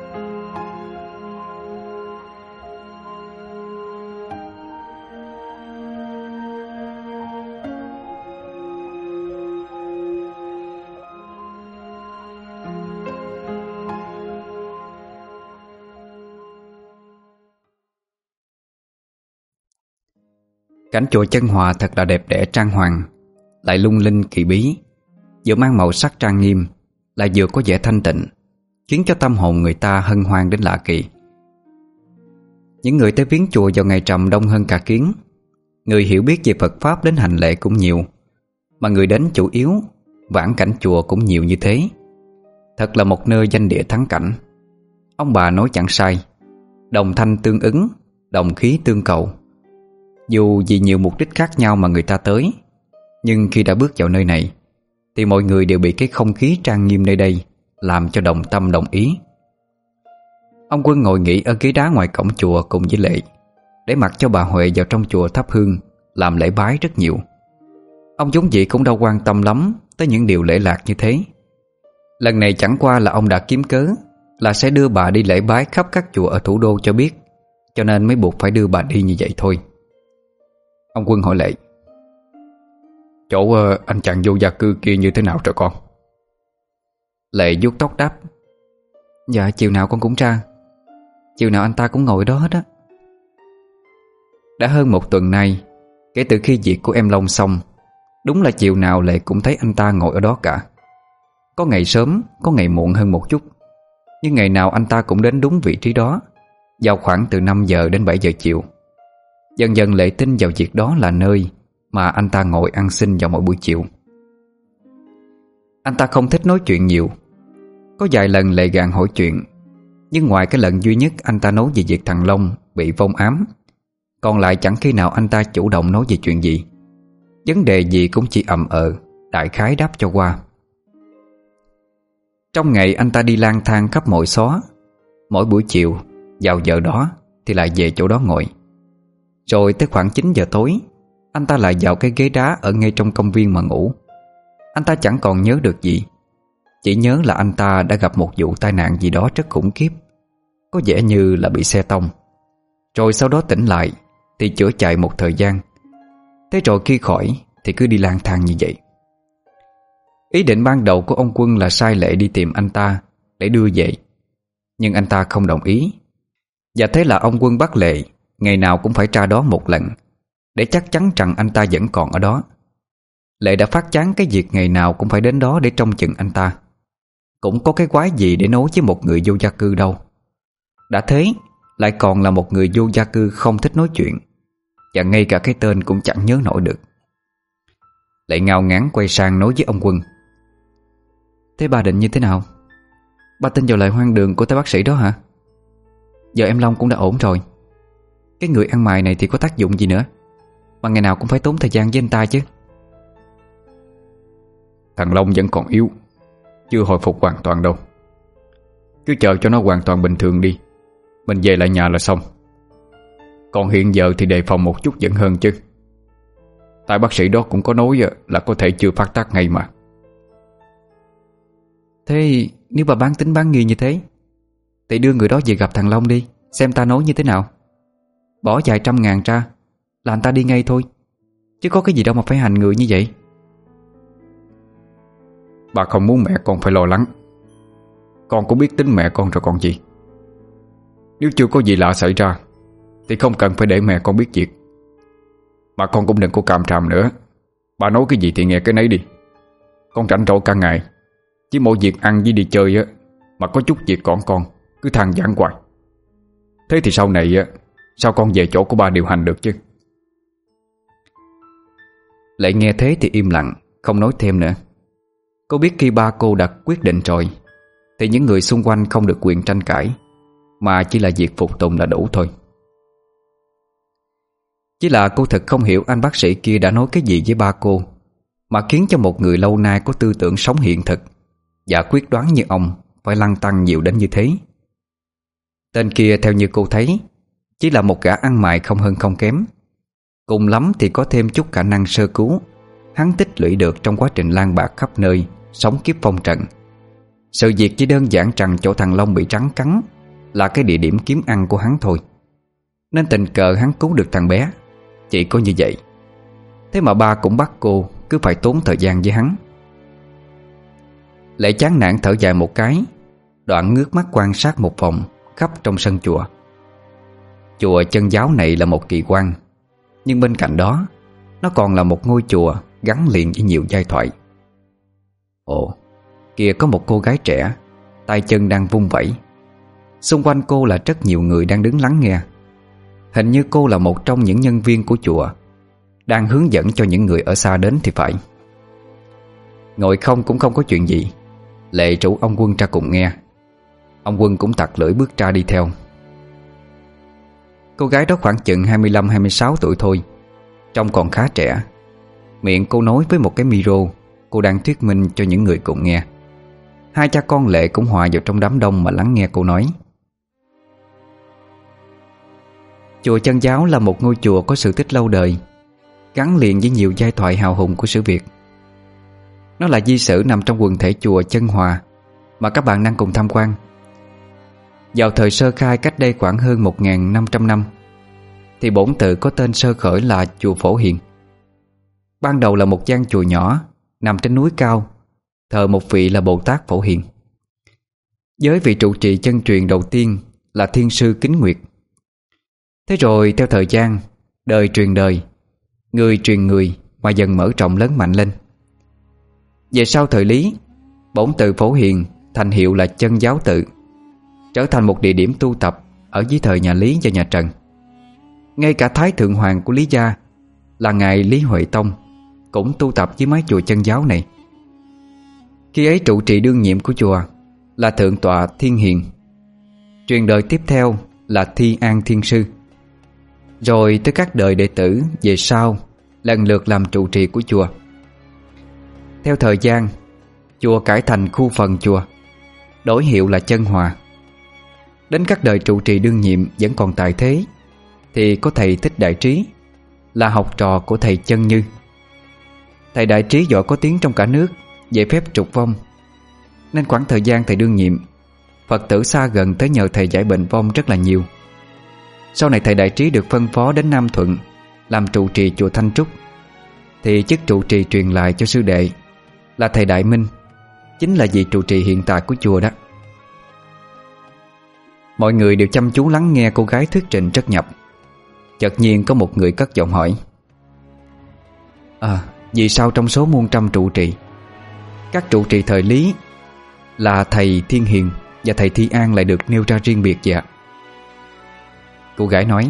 Cảnh chùa Chân Hòa thật là đẹp đẽ trang hoàng, lại lung linh kỳ bí, vừa mang màu sắc trang nghiêm, lại vừa có vẻ thanh tịnh, khiến cho tâm hồn người ta hân hoan đến lạ kỳ. Những người tới viếng chùa vào ngày rằm đông hơn cả kiến. Người hiểu biết về Phật Pháp đến hành lễ cũng nhiều, mà người đến chủ yếu vãn cảnh chùa cũng nhiều như thế. Thật là một nơi danh địa thắng cảnh. Ông bà nói chẳng sai, đồng thanh tương ứng, đồng khí tương cầu. Dù vì nhiều mục đích khác nhau mà người ta tới, nhưng khi đã bước vào nơi này thì mọi người đều bị cái không khí trang nghiêm nơi đây làm cho đồng tâm đồng ý. Ông Quân ngồi nghỉ ở ghế đá ngoài cổng chùa cùng với Lệ, để mặc cho bà Huệ vào trong chùa thắp hương, làm lễ bái rất nhiều. Ông vốn dĩ cũng đâu quan tâm lắm tới những điều lễ lạc như thế. Lần này chẳng qua là ông đã kiếm cớ là sẽ đưa bà đi lễ bái khắp các chùa ở thủ đô cho biết, cho nên mới buộc phải đưa bà đi như vậy thôi. Ông Quân hỏi Lệ: Chỗ anh chàng vô gia cư kia như thế nào rồi con? Lệ vuốt tóc đáp: Dạ chiều nào con cũng ra, chiều nào anh ta cũng ngồi đó hết á. Đã hơn một tuần nay, kể từ khi việc của em Long xong, đúng là chiều nào Lệ cũng thấy anh ta ngồi ở đó cả. Có ngày sớm, có ngày muộn hơn một chút, nhưng ngày nào anh ta cũng đến đúng vị trí đó, vào khoảng từ 5 giờ đến 7 giờ chiều. Dần dần Lệ tin vào việc đó là nơi mà anh ta ngồi ăn xin vào mỗi buổi chiều. Anh ta không thích nói chuyện nhiều. Có vài lần Lệ gạn hỏi chuyện, nhưng ngoài cái lần duy nhất anh ta nói về việc thằng Long bị vong ám, còn lại chẳng khi nào anh ta chủ động nói về chuyện gì. Vấn đề gì cũng chỉ ậm đại khái đáp cho qua. Trong ngày anh ta đi lang thang khắp mọi xó, mỗi buổi chiều vào giờ đó thì lại về chỗ đó ngồi. Rồi tới khoảng 9 giờ tối, anh ta lại vào cái ghế đá ở ngay trong công viên mà ngủ. Anh ta chẳng còn nhớ được gì, chỉ nhớ là anh ta đã gặp một vụ tai nạn gì đó rất khủng khiếp, có vẻ như là bị xe tông. Rồi sau đó tỉnh lại thì chữa chạy một thời gian. Thế rồi khi khỏi thì cứ đi lang thang như vậy. Ý định ban đầu của ông Quân là sai Lệ đi tìm anh ta để đưa về, nhưng anh ta không đồng ý. Và thế là ông Quân bắt Lệ ngày nào cũng phải ra đó một lần, để chắc chắn rằng anh ta vẫn còn ở đó. Lệ đã phát chán cái việc ngày nào cũng phải đến đó để trông chừng anh ta. Cũng có cái quái gì để nói với một người vô gia cư đâu. Đã thế lại còn là một người vô gia cư không thích nói chuyện, và ngay cả cái tên cũng chẳng nhớ nổi được. Lệ ngao ngán quay sang nói với ông Quân: "Thế bà định như thế nào? Bà tin vào lời hoang đường của tay bác sĩ đó hả? Giờ em Long cũng đã ổn rồi. Cái người ăn mày này thì có tác dụng gì nữa, mà ngày nào cũng phải tốn thời gian với anh ta chứ." Thằng Long vẫn còn yếu, chưa hồi phục hoàn toàn đâu. Cứ chờ cho nó hoàn toàn bình thường đi, mình về lại nhà là xong. Còn hiện giờ thì đề phòng một chút vẫn hơn chứ. Tại bác sĩ đó cũng có nói là có thể chưa phát tác ngay mà. Thế nếu bà bán tính bán nghi như thế thì đưa người đó về gặp thằng Long đi, xem ta nói như thế nào. Bỏ vài trăm ngàn ra là anh ta đi ngay thôi, chứ có cái gì đâu mà phải hành người như vậy. Bà không muốn mẹ con phải lo lắng. Con cũng biết tính mẹ con rồi còn gì. Nếu chưa có gì lạ xảy ra thì không cần phải để mẹ con biết việc. Mà con cũng đừng có càm ràm nữa. Bà nói cái gì thì nghe cái nấy đi. Con rảnh rỗi cả ngày, chỉ mỗi việc ăn với đi chơi á, mà có chút việc còn con cứ than vãn hoài. Thế thì sau này á, sao con về chỗ của ba điều hành được chứ? Lệ nghe thế thì im lặng, không nói thêm nữa. Cô biết khi ba cô đã quyết định rồi thì những người xung quanh không được quyền tranh cãi, mà chỉ là việc phục tùng là đủ thôi. Chỉ là cô thật không hiểu anh bác sĩ kia đã nói cái gì với ba cô mà khiến cho một người lâu nay có tư tưởng sống hiện thực và quyết đoán như ông phải lăn tăn nhiều đến như thế. Tên kia theo như cô thấy chỉ là một gã ăn mày không hơn không kém. Cùng lắm thì có thêm chút khả năng sơ cứu hắn tích lũy được trong quá trình lang bạc khắp nơi sống kiếp phong trần. Sự việc chỉ đơn giản rằng chỗ thằng Long bị rắn cắn là cái địa điểm kiếm ăn của hắn thôi, nên tình cờ hắn cứu được thằng bé. Chỉ có như vậy. Thế mà ba cũng bắt cô cứ phải tốn thời gian với hắn. Lệ chán nản thở dài một cái, đoạn ngước mắt quan sát một vòng khắp trong sân chùa. Chùa Chân Giáo này là một kỳ quan, nhưng bên cạnh đó nó còn là một ngôi chùa gắn liền với nhiều giai thoại. Ồ, kìa có một cô gái trẻ, tay chân đang vung vẩy. Xung quanh cô là rất nhiều người đang đứng lắng nghe. Hình như cô là một trong những nhân viên của chùa, đang hướng dẫn cho những người ở xa đến thì phải. Ngồi không cũng không có chuyện gì, Lệ rủ ông Quân ra cùng nghe. Ông Quân cũng tặc lưỡi bước ra đi theo. Cô gái đó khoảng chừng 25-26 tuổi thôi, trông còn khá trẻ. Miệng cô nói với một cái micro, cô đang thuyết minh cho những người cùng nghe. Hai cha con Lệ cũng hòa vào trong đám đông mà lắng nghe cô nói. Chùa Chân Giáo là một ngôi chùa có sự tích lâu đời, gắn liền với nhiều giai thoại hào hùng của xứ Việt. Nó là di sử nằm trong quần thể chùa Chân Hòa mà các bạn đang cùng tham quan. Vào thời sơ khai cách đây khoảng hơn 1.500 năm thì bổn tự có tên sơ khởi là chùa Phổ Hiền. Ban đầu là một gian chùa nhỏ nằm trên núi cao, thờ một vị là Bồ Tát Phổ Hiền. Với vị trụ trì chân truyền đầu tiên là Thiên sư Kính Nguyệt. Thế rồi theo thời gian, đời truyền đời, người truyền người mà dần mở rộng lớn mạnh lên. Về sau thời Lý, bổn tự Phổ Hiền thành hiệu là Chân Giáo tự, trở thành một địa điểm tu tập ở dưới thời nhà Lý và nhà Trần. Ngay cả Thái Thượng Hoàng của Lý gia là ngài Lý Huệ Tông cũng tu tập dưới mái chùa Chân Giáo này. Khi ấy trụ trì đương nhiệm của chùa là Thượng tọa Thiên Hiền. Truyền đời tiếp theo là Thi An Thiên sư. Rồi tới các đời đệ tử về sau lần lượt làm trụ trì của chùa. Theo thời gian, chùa cải thành khu phần chùa, đổi hiệu là Chân Hòa. Đến các đời trụ trì đương nhiệm vẫn còn tại thế thì có thầy Thích Đại Trí, là học trò của thầy Chân Như. Thầy Đại Trí giỏi có tiếng trong cả nước về phép trục vong, nên khoảng thời gian thầy đương nhiệm, Phật tử xa gần tới nhờ thầy giải bệnh vong rất là nhiều. Sau này thầy Đại Trí được phân phó đến Nam Thuận làm trụ trì chùa Thanh Trúc, thì chức trụ trì truyền lại cho sư đệ là thầy Đại Minh, chính là vị trụ trì hiện tại của chùa đó. Mọi người đều chăm chú lắng nghe cô gái thuyết trình rất nhập. Chợt nhiên có một người cất giọng hỏi: vì sao trong số muôn trăm trụ trì, các trụ trì thời Lý là thầy Thiên Hiền và thầy Thi An lại được nêu ra riêng biệt vậy ạ? Cô gái nói: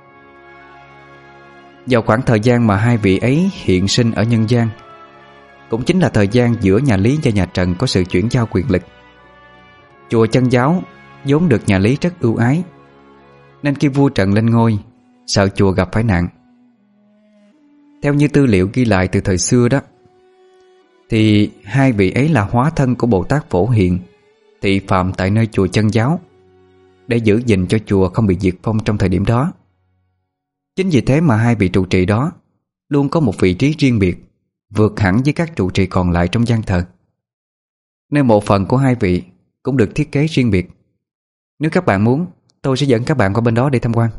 vào khoảng thời gian mà hai vị ấy hiện sinh ở nhân gian, cũng chính là thời gian giữa nhà Lý và nhà Trần có sự chuyển giao quyền lực. Chùa Chân Giáo vốn được nhà Lý rất ưu ái, nên khi vua Trần lên ngôi, sợ chùa gặp phải nạn. Theo như tư liệu ghi lại từ thời xưa đó, thì hai vị ấy là hóa thân của Bồ Tát Phổ Hiền thị phạm tại nơi chùa Chân Giáo, để giữ gìn cho chùa không bị diệt vong trong thời điểm đó. Chính vì thế mà hai vị trụ trì đó luôn có một vị trí riêng biệt, vượt hẳn với các trụ trì còn lại trong gian thờ. Nơi mộ phần của hai vị cũng được thiết kế riêng biệt. Nếu các bạn muốn, tôi sẽ dẫn các bạn qua bên đó để tham quan.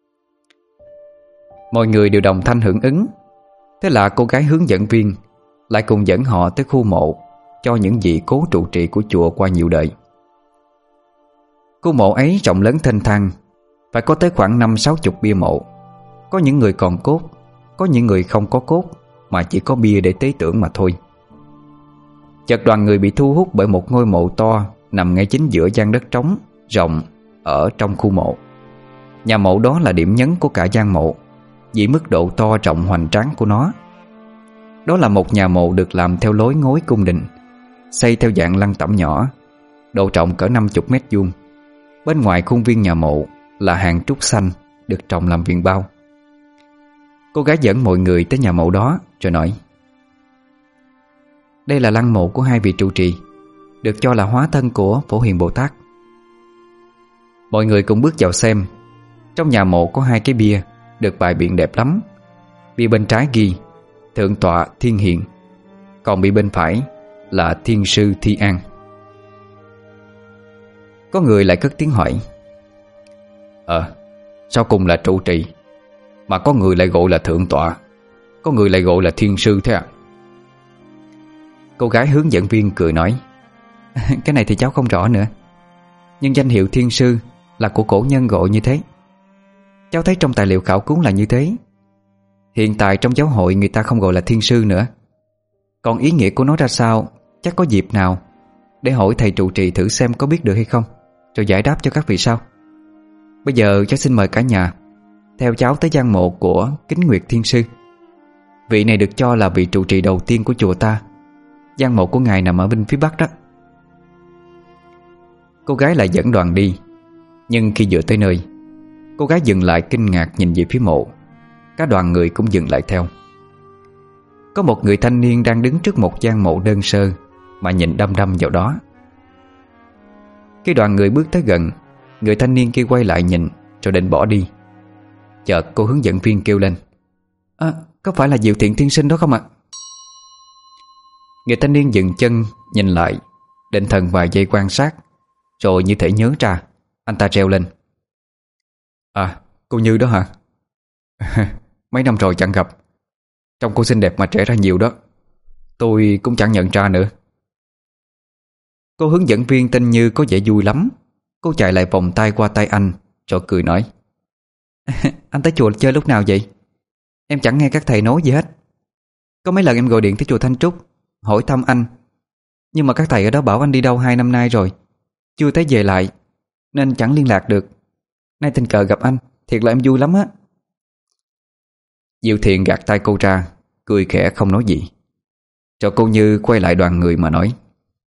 Mọi người đều đồng thanh hưởng ứng. Thế là cô gái hướng dẫn viên lại cùng dẫn họ tới khu mộ cho những vị cố trụ trì của chùa qua nhiều đời. Khu mộ ấy rộng lớn thênh thang, phải có tới khoảng 50-60 bia mộ. Có những người còn cốt, có những người không có cốt, mà chỉ có bia để tế tưởng mà thôi. Chợt đoàn người bị thu hút bởi một ngôi mộ to nằm ngay chính giữa gian đất trống rộng ở trong khu mộ. Nhà mộ đó là điểm nhấn của cả gian mộ vì mức độ to rộng hoành tráng của nó. Đó là một nhà mộ được làm theo lối ngói cung đình, xây theo dạng lăng tẩm nhỏ, độ rộng cỡ 50 mét vuông. Bên ngoài khuôn viên nhà mộ là hàng trúc xanh được trồng làm viện bao. Cô gái dẫn mọi người tới nhà mộ đó rồi nói: đây là lăng mộ của hai vị trụ trì, được cho là hóa thân của Phổ Hiền Bồ Tát. Mọi người cùng bước vào xem. Trong nhà mộ có hai cái bia được bày biện đẹp lắm. Bia bên trái ghi Thượng tọa Thiên Hiền, còn bia bên phải là Thiên sư Thi An. Có người lại cất tiếng hỏi: sao cùng là trụ trì mà có người lại gọi là thượng tọa, có người lại gọi là thiên sư thế ạ? Cô gái hướng dẫn viên cười nói: cái này thì cháu không rõ nữa, nhưng danh hiệu thiên sư là của cổ nhân gọi như thế. Cháu thấy trong tài liệu khảo cứu là như thế. Hiện tại trong giáo hội người ta không gọi là thiên sư nữa. Còn ý nghĩa của nó ra sao, chắc có dịp nào để hỏi thầy trụ trì thử xem có biết được hay không, rồi giải đáp cho các vị sau. Bây giờ cháu xin mời cả nhà theo cháu tới gian mộ của Kính Nguyệt Thiên Sư. Vị này được cho là vị trụ trì đầu tiên của chùa ta. Gian mộ của ngài nằm ở bên phía bắc đó. Cô gái lại dẫn đoàn đi. Nhưng khi vừa tới nơi, cô gái dừng lại kinh ngạc nhìn về phía mộ. Cả đoàn người cũng dừng lại theo. Có một người thanh niên đang đứng trước một gian mộ đơn sơ mà nhìn đăm đăm vào đó. Khi đoàn người bước tới gần, người thanh niên kia quay lại nhìn rồi định bỏ đi. Chợt cô hướng dẫn viên kêu lên: có phải là Diệu Thiện Tiên Sinh đó không ạ? Người thanh niên dừng chân nhìn lại, định thần vài giây quan sát, rồi như thể nhớ ra, anh ta reo lên: cô Như đó hả? Mấy năm rồi chẳng gặp. Trông cô xinh đẹp mà trẻ ra nhiều đó. Tôi cũng chẳng nhận ra nữa. Cô hướng dẫn viên tên Như có vẻ vui lắm. Cô chạy lại vòng tay qua tay anh rồi cười nói: anh tới chùa chơi lúc nào vậy? Em chẳng nghe các thầy nói gì hết. Có mấy lần em gọi điện tới chùa Thanh Trúc hỏi thăm anh, nhưng mà các thầy ở đó bảo anh đi đâu 2 năm nay rồi, chưa thấy về lại, nên chẳng liên lạc được. Nay tình cờ gặp anh, thiệt là em vui lắm á. Diệu Thiện gạt tay cô ra, cười khẽ không nói gì. Rồi cô Như quay lại đoàn người mà nói: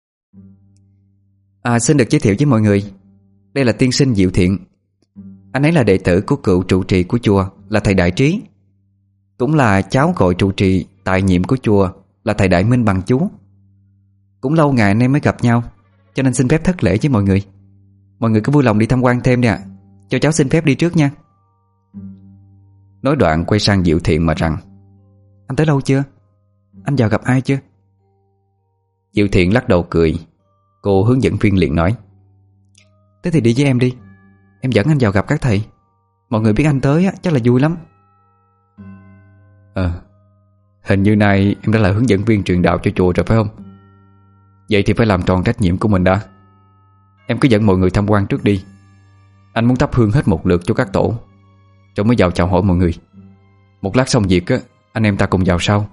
xin được giới thiệu với mọi người, đây là tiên sinh Diệu Thiện. Anh ấy là đệ tử của cựu trụ trì của chùa là thầy Đại Trí, cũng là cháu gọi trụ trì tại nhiệm của chùa là thầy Đại Minh bằng chú. Cũng lâu ngày anh em mới gặp nhau, cho nên xin phép thất lễ với mọi người. Mọi người cứ vui lòng đi tham quan thêm đi ạ. Cho cháu xin phép đi trước nha. Nói đoạn quay sang Diệu Thiện mà rằng: anh tới lâu chưa? Anh vào gặp ai chưa? Diệu Thiện lắc đầu cười. Cô hướng dẫn viên liền nói: thế thì đi với em đi, em dẫn anh vào gặp các thầy. Mọi người biết anh tới á, chắc là vui lắm. Hình như nay em đã là hướng dẫn viên truyền đạo cho chùa rồi phải không? Vậy thì phải làm tròn trách nhiệm của mình đã. Em cứ dẫn mọi người tham quan trước đi. Anh muốn thắp hương hết một lượt cho các tổ, rồi mới vào chào hỏi mọi người. Một lát xong việc á, anh em ta cùng vào sau.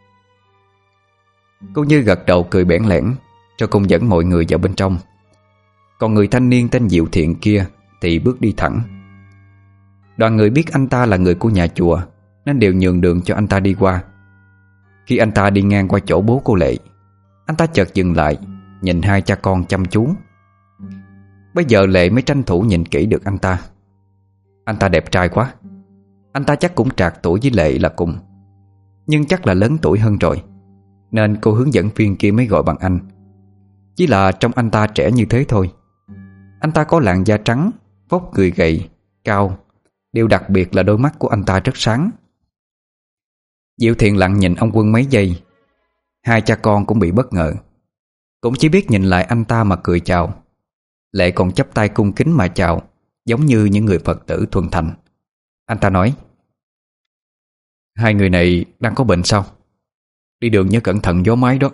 Cô Như gật đầu cười bẽn lẽn, rồi cùng dẫn mọi người vào bên trong. Còn người thanh niên tên Diệu Thiện kia thì bước đi thẳng. Đoàn người biết anh ta là người của nhà chùa nên đều nhường đường cho anh ta đi qua. Khi anh ta đi ngang qua chỗ bố cô Lệ, anh ta chợt dừng lại, nhìn hai cha con chăm chú. Bây giờ Lệ mới tranh thủ nhìn kỹ được anh ta. Anh ta đẹp trai quá. Anh ta chắc cũng trạc tuổi với Lệ là cùng, nhưng chắc là lớn tuổi hơn rồi, nên cô hướng dẫn viên kia mới gọi bằng anh. Chỉ là trong anh ta trẻ như thế thôi. Anh ta có làn da trắng, vóc người gầy, cao. Điều đặc biệt là đôi mắt của anh ta rất sáng. Diệu Thiện lặng nhìn ông Quân mấy giây. Hai cha con cũng bị bất ngờ, cũng chỉ biết nhìn lại anh ta mà cười chào. Lệ còn chắp tay cung kính mà chào, giống như những người Phật tử thuần thành. Anh ta nói: Hai người này đang có bệnh sao? Đi đường nhớ cẩn thận gió máy đó.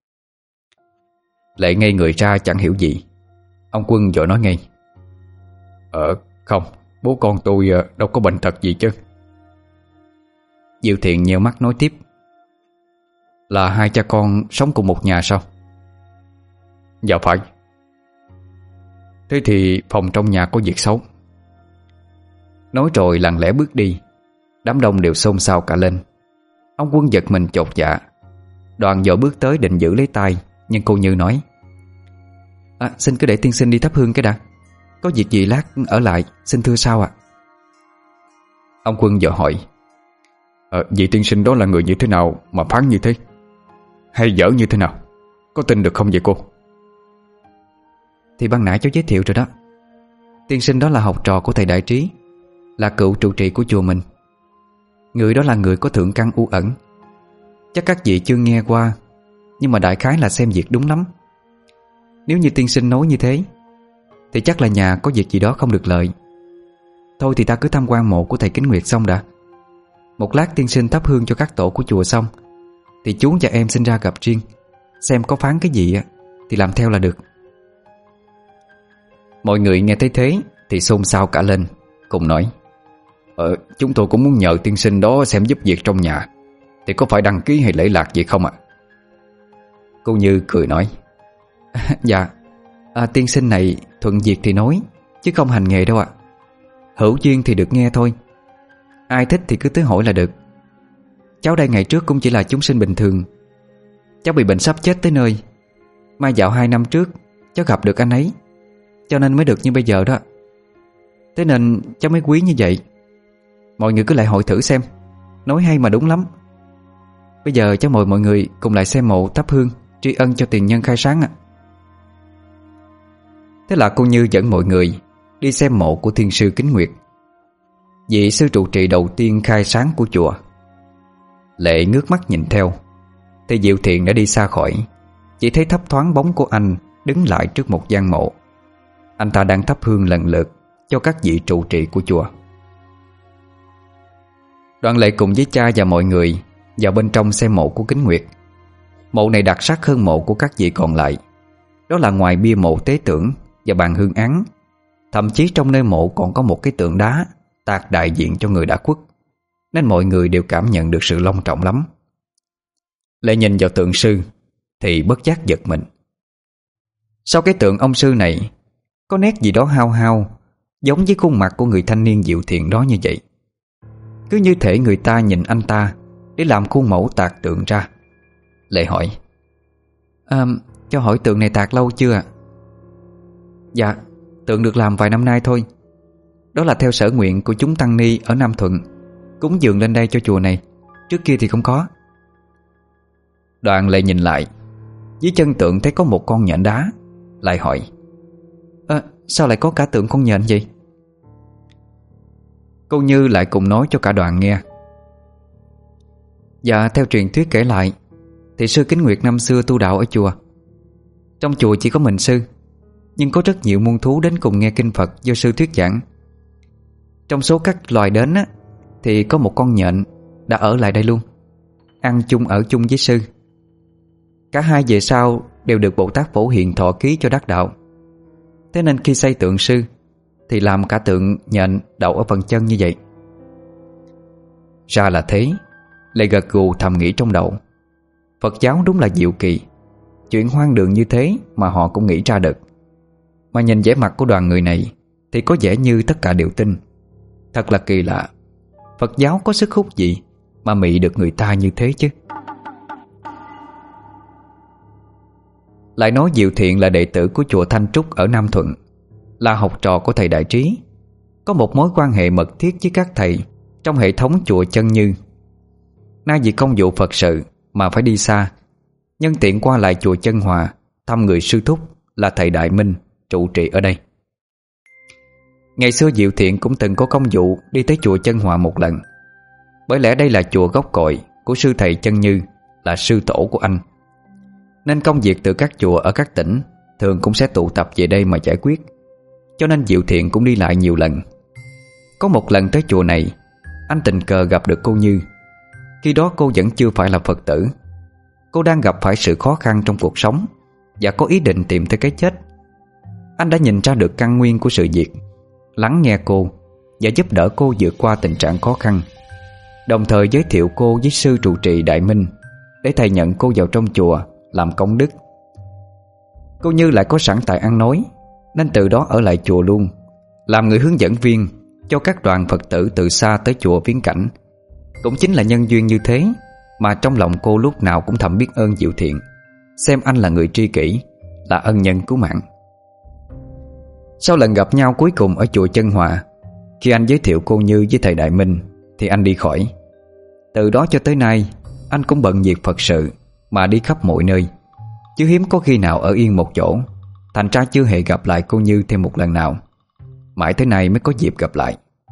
Lệ ngây người ra chẳng hiểu gì. Ông Quân vội nói ngay: Không, bố con tôi đâu có bệnh tật gì chứ. Diệu Thiện nheo mắt nói tiếp: Là hai cha con sống cùng một nhà sao? Dạ phải. Thế thì phòng trong nhà có việc xấu. Nói rồi lặng lẽ bước đi. Đám đông đều xôn xao cả lên. Ông Quân giật mình chột dạ. Đoàn vội bước tới định giữ lấy tay, nhưng cô Như nói: Xin cứ để tiên sinh đi thắp hương cái đã. Có việc gì lát ở lại, xin thưa sau ạ. Ông Quân vội hỏi: Vị tiên sinh đó là người như thế nào mà phán như thế? Hay dở như thế nào? Có tin được không vậy cô? Thì ban nãy cháu giới thiệu rồi đó. Tiên sinh đó là học trò của thầy Đại Trí, là cựu trụ trì của chùa mình. Người đó là người có thượng căn u ẩn. Chắc các vị chưa nghe qua, nhưng mà đại khái là xem việc đúng lắm. Nếu như tiên sinh nói như thế thì chắc là nhà có việc gì đó không được lợi. Thôi thì ta cứ tham quan mộ của thầy Kính Nguyệt xong đã. Một lát tiên sinh thắp hương cho các tổ của chùa xong thì chú và em xin ra gặp riêng, xem có phán cái gì thì làm theo là được. Mọi người nghe thấy thế thì xôn xao cả lên, cùng nói: Chúng tôi cũng muốn nhờ tiên sinh đó xem giúp việc trong nhà. Thì có phải đăng ký hay lễ lạc gì không ạ? Cô Như cười nói: Dạ, tiên sinh này thuận việc thì nói, chứ không hành nghề đâu ạ. Hữu duyên thì được nghe thôi. Ai thích thì cứ tới hỏi là được. Cháu đây ngày trước cũng chỉ là chúng sinh bình thường. Cháu bị bệnh sắp chết tới nơi, mai dạo 2 năm trước cháu gặp được anh ấy, cho nên mới được như bây giờ đó. Thế nên cháu mới quý như vậy. Mọi người cứ lại hỏi thử xem. Nói hay mà đúng lắm. Bây giờ cháu mời mọi người cùng lại xem mộ thắp hương tri ân cho tiền nhân khai sáng ạ. Thế là cô Như dẫn mọi người đi xem mộ của thiên sư Kính Nguyệt, vị sư trụ trì đầu tiên khai sáng của chùa. Lệ ngước mắt nhìn theo thì Diệu Thiện đã đi xa khỏi. Chỉ thấy thấp thoáng bóng của anh đứng lại trước một gian mộ. Anh ta đang thắp hương lần lượt cho các vị trụ trì của chùa. Đoàn Lệ cùng với cha và mọi người vào bên trong xem mộ của Kính Nguyệt. Mộ này đặc sắc hơn mộ của các vị còn lại. Đó là ngoài bia mộ tế tưởng và bàn hương án, thậm chí trong nơi mộ còn có một cái tượng đá tạc đại diện cho người đã khuất, nên mọi người đều cảm nhận được sự long trọng lắm. Lệ nhìn vào tượng sư thì bất giác giật mình. Sau cái tượng ông sư này có nét gì đó hao hao, giống với khuôn mặt của người thanh niên Diệu Thiện đó như vậy. Cứ như thể người ta nhìn anh ta để làm khuôn mẫu tạc tượng ra. Lệ hỏi: Cho hỏi tượng này tạc lâu chưa ạ? Dạ, tượng được làm vài năm nay thôi. Đó là theo sở nguyện của chúng tăng ni ở Nam Thuận, cúng dường lên đây cho chùa này. Trước kia thì không có. Đoàn Lệ nhìn lại, dưới chân tượng thấy có một con nhện đá. Lại hỏi: Sao lại có cả tượng con nhện vậy? Cô Như lại cùng nói cho cả đoàn nghe. Dạ, theo truyền thuyết kể lại thì sư Kính Nguyệt năm xưa tu đạo ở chùa. Trong chùa chỉ có mình sư, nhưng có rất nhiều muôn thú đến cùng nghe kinh Phật do sư thuyết giảng. Trong số các loài đến á, thì có một con nhện đã ở lại đây luôn, ăn chung ở chung với sư. Cả hai về sau đều được Bồ Tát Phổ Hiền thọ ký cho đắc đạo. Thế nên khi xây tượng sư thì làm cả tượng nhện đậu ở phần chân như vậy. Ra là thế, lại gật gù thầm nghĩ trong đầu. Phật giáo đúng là diệu kỳ, chuyện hoang đường như thế mà họ cũng nghĩ ra được. Mà nhìn vẻ mặt của đoàn người này thì có vẻ như tất cả đều tin. Thật là kỳ lạ, Phật giáo có sức hút gì mà mị được người ta như thế chứ. Lại nói Diệu Thiện là đệ tử của chùa Thanh Trúc ở Nam Thuận, là học trò của thầy Đại Trí, có một mối quan hệ mật thiết với các thầy trong hệ thống chùa Chân Như. Nay vì công vụ Phật sự mà phải đi xa, nhân tiện qua lại chùa Chân Hòa thăm người sư thúc là thầy Đại Minh trụ trì ở đây. Ngày xưa Diệu Thiện cũng từng có công vụ đi tới chùa Chân Hòa một lần, bởi lẽ đây là chùa gốc cội của sư thầy Chân Như, là sư tổ của anh, nên công việc từ các chùa ở các tỉnh thường cũng sẽ tụ tập về đây mà giải quyết. Cho nên Diệu Thiện cũng đi lại nhiều lần. Có một lần tới chùa này, anh tình cờ gặp được cô Như. Khi đó cô vẫn chưa phải là Phật tử. Cô đang gặp phải sự khó khăn trong cuộc sống và có ý định tìm tới cái chết. Anh đã nhìn ra được căn nguyên của sự việc, lắng nghe cô và giúp đỡ cô vượt qua tình trạng khó khăn, đồng thời giới thiệu cô với sư trụ trì Đại Minh để thầy nhận cô vào trong chùa làm công đức. Cô Như lại có sẵn tài ăn nói, nên từ đó ở lại chùa luôn, làm người hướng dẫn viên cho các đoàn Phật tử từ xa tới chùa viếng cảnh. Cũng chính là nhân duyên như thế mà trong lòng cô lúc nào cũng thầm biết ơn Diệu Thiện, xem anh là người tri kỷ, là ân nhân cứu mạng. Sau lần gặp nhau cuối cùng ở chùa Chân Hòa, khi anh giới thiệu cô Như với thầy Đại Minh thì anh đi khỏi. Từ đó cho tới nay, anh cũng bận việc Phật sự mà đi khắp mọi nơi, chứ hiếm có khi nào ở yên một chỗ. Thành ra chưa hề gặp lại cô Như thêm một lần nào. Mãi tới nay mới có dịp gặp lại.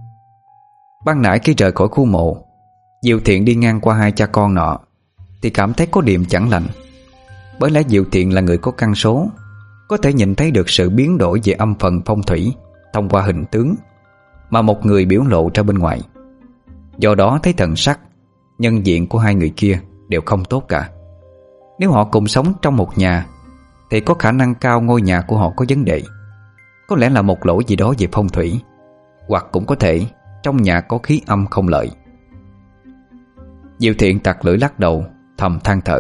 Ban nãy khi rời khỏi khu mộ, Diệu Thiện đi ngang qua hai cha con nọ thì cảm thấy có điểm chẳng lành. Bởi lẽ Diệu Thiện là người có căn số, có thể nhìn thấy được sự biến đổi về âm phần phong thủy thông qua hình tướng mà một người biểu lộ ra bên ngoài. Do đó thấy thần sắc, nhân diện của hai người kia đều không tốt cả. Nếu họ cùng sống trong một nhà thì có khả năng cao ngôi nhà của họ có vấn đề. Có lẽ là một lỗi gì đó về phong thủy, hoặc cũng có thể trong nhà có khí âm không lợi. Diệu Thiện tặc lưỡi lắc đầu, thầm than thở.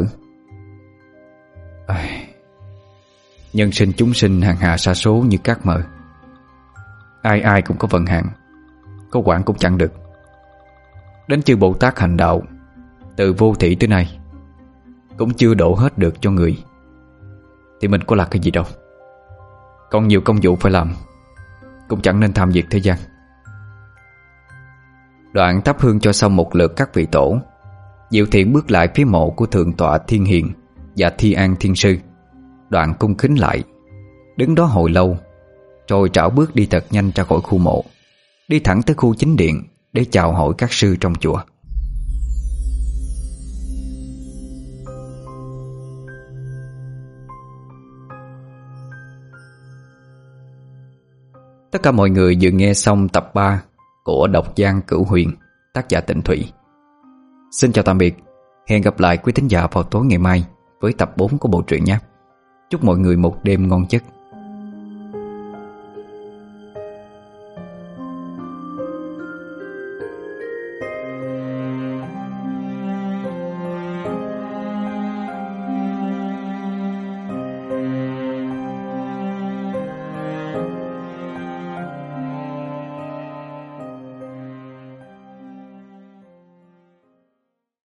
Nhân sinh chúng sinh hàng hà sa số như cát mờ. Ai ai cũng có vận hạn, có quản cũng chẳng được. Đến chư Bồ Tát hành đạo từ vô thị tới nay cũng chưa độ hết được cho người, thì mình có là cái gì đâu. Còn nhiều công vụ phải làm, cũng chẳng nên tham việc thế gian. Đoạn thắp hương cho xong một lượt các vị tổ, Diệu Thiện bước lại phía mộ của Thượng tọa Thiên Hiền và Thi An Thiên Sư. Đoạn cung kính lại, đứng đó hồi lâu, rồi trảo bước đi thật nhanh ra khỏi khu mộ, đi thẳng tới khu chính điện để chào hỏi các sư trong chùa. Tất cả mọi người vừa nghe xong tập 3 của Độc Giang Cửu Huyền, tác giả Tịnh Thủy. Xin chào tạm biệt, hẹn gặp lại quý thính giả vào tối ngày mai với tập 4 của bộ truyện nhé. Chúc mọi người một đêm ngon giấc.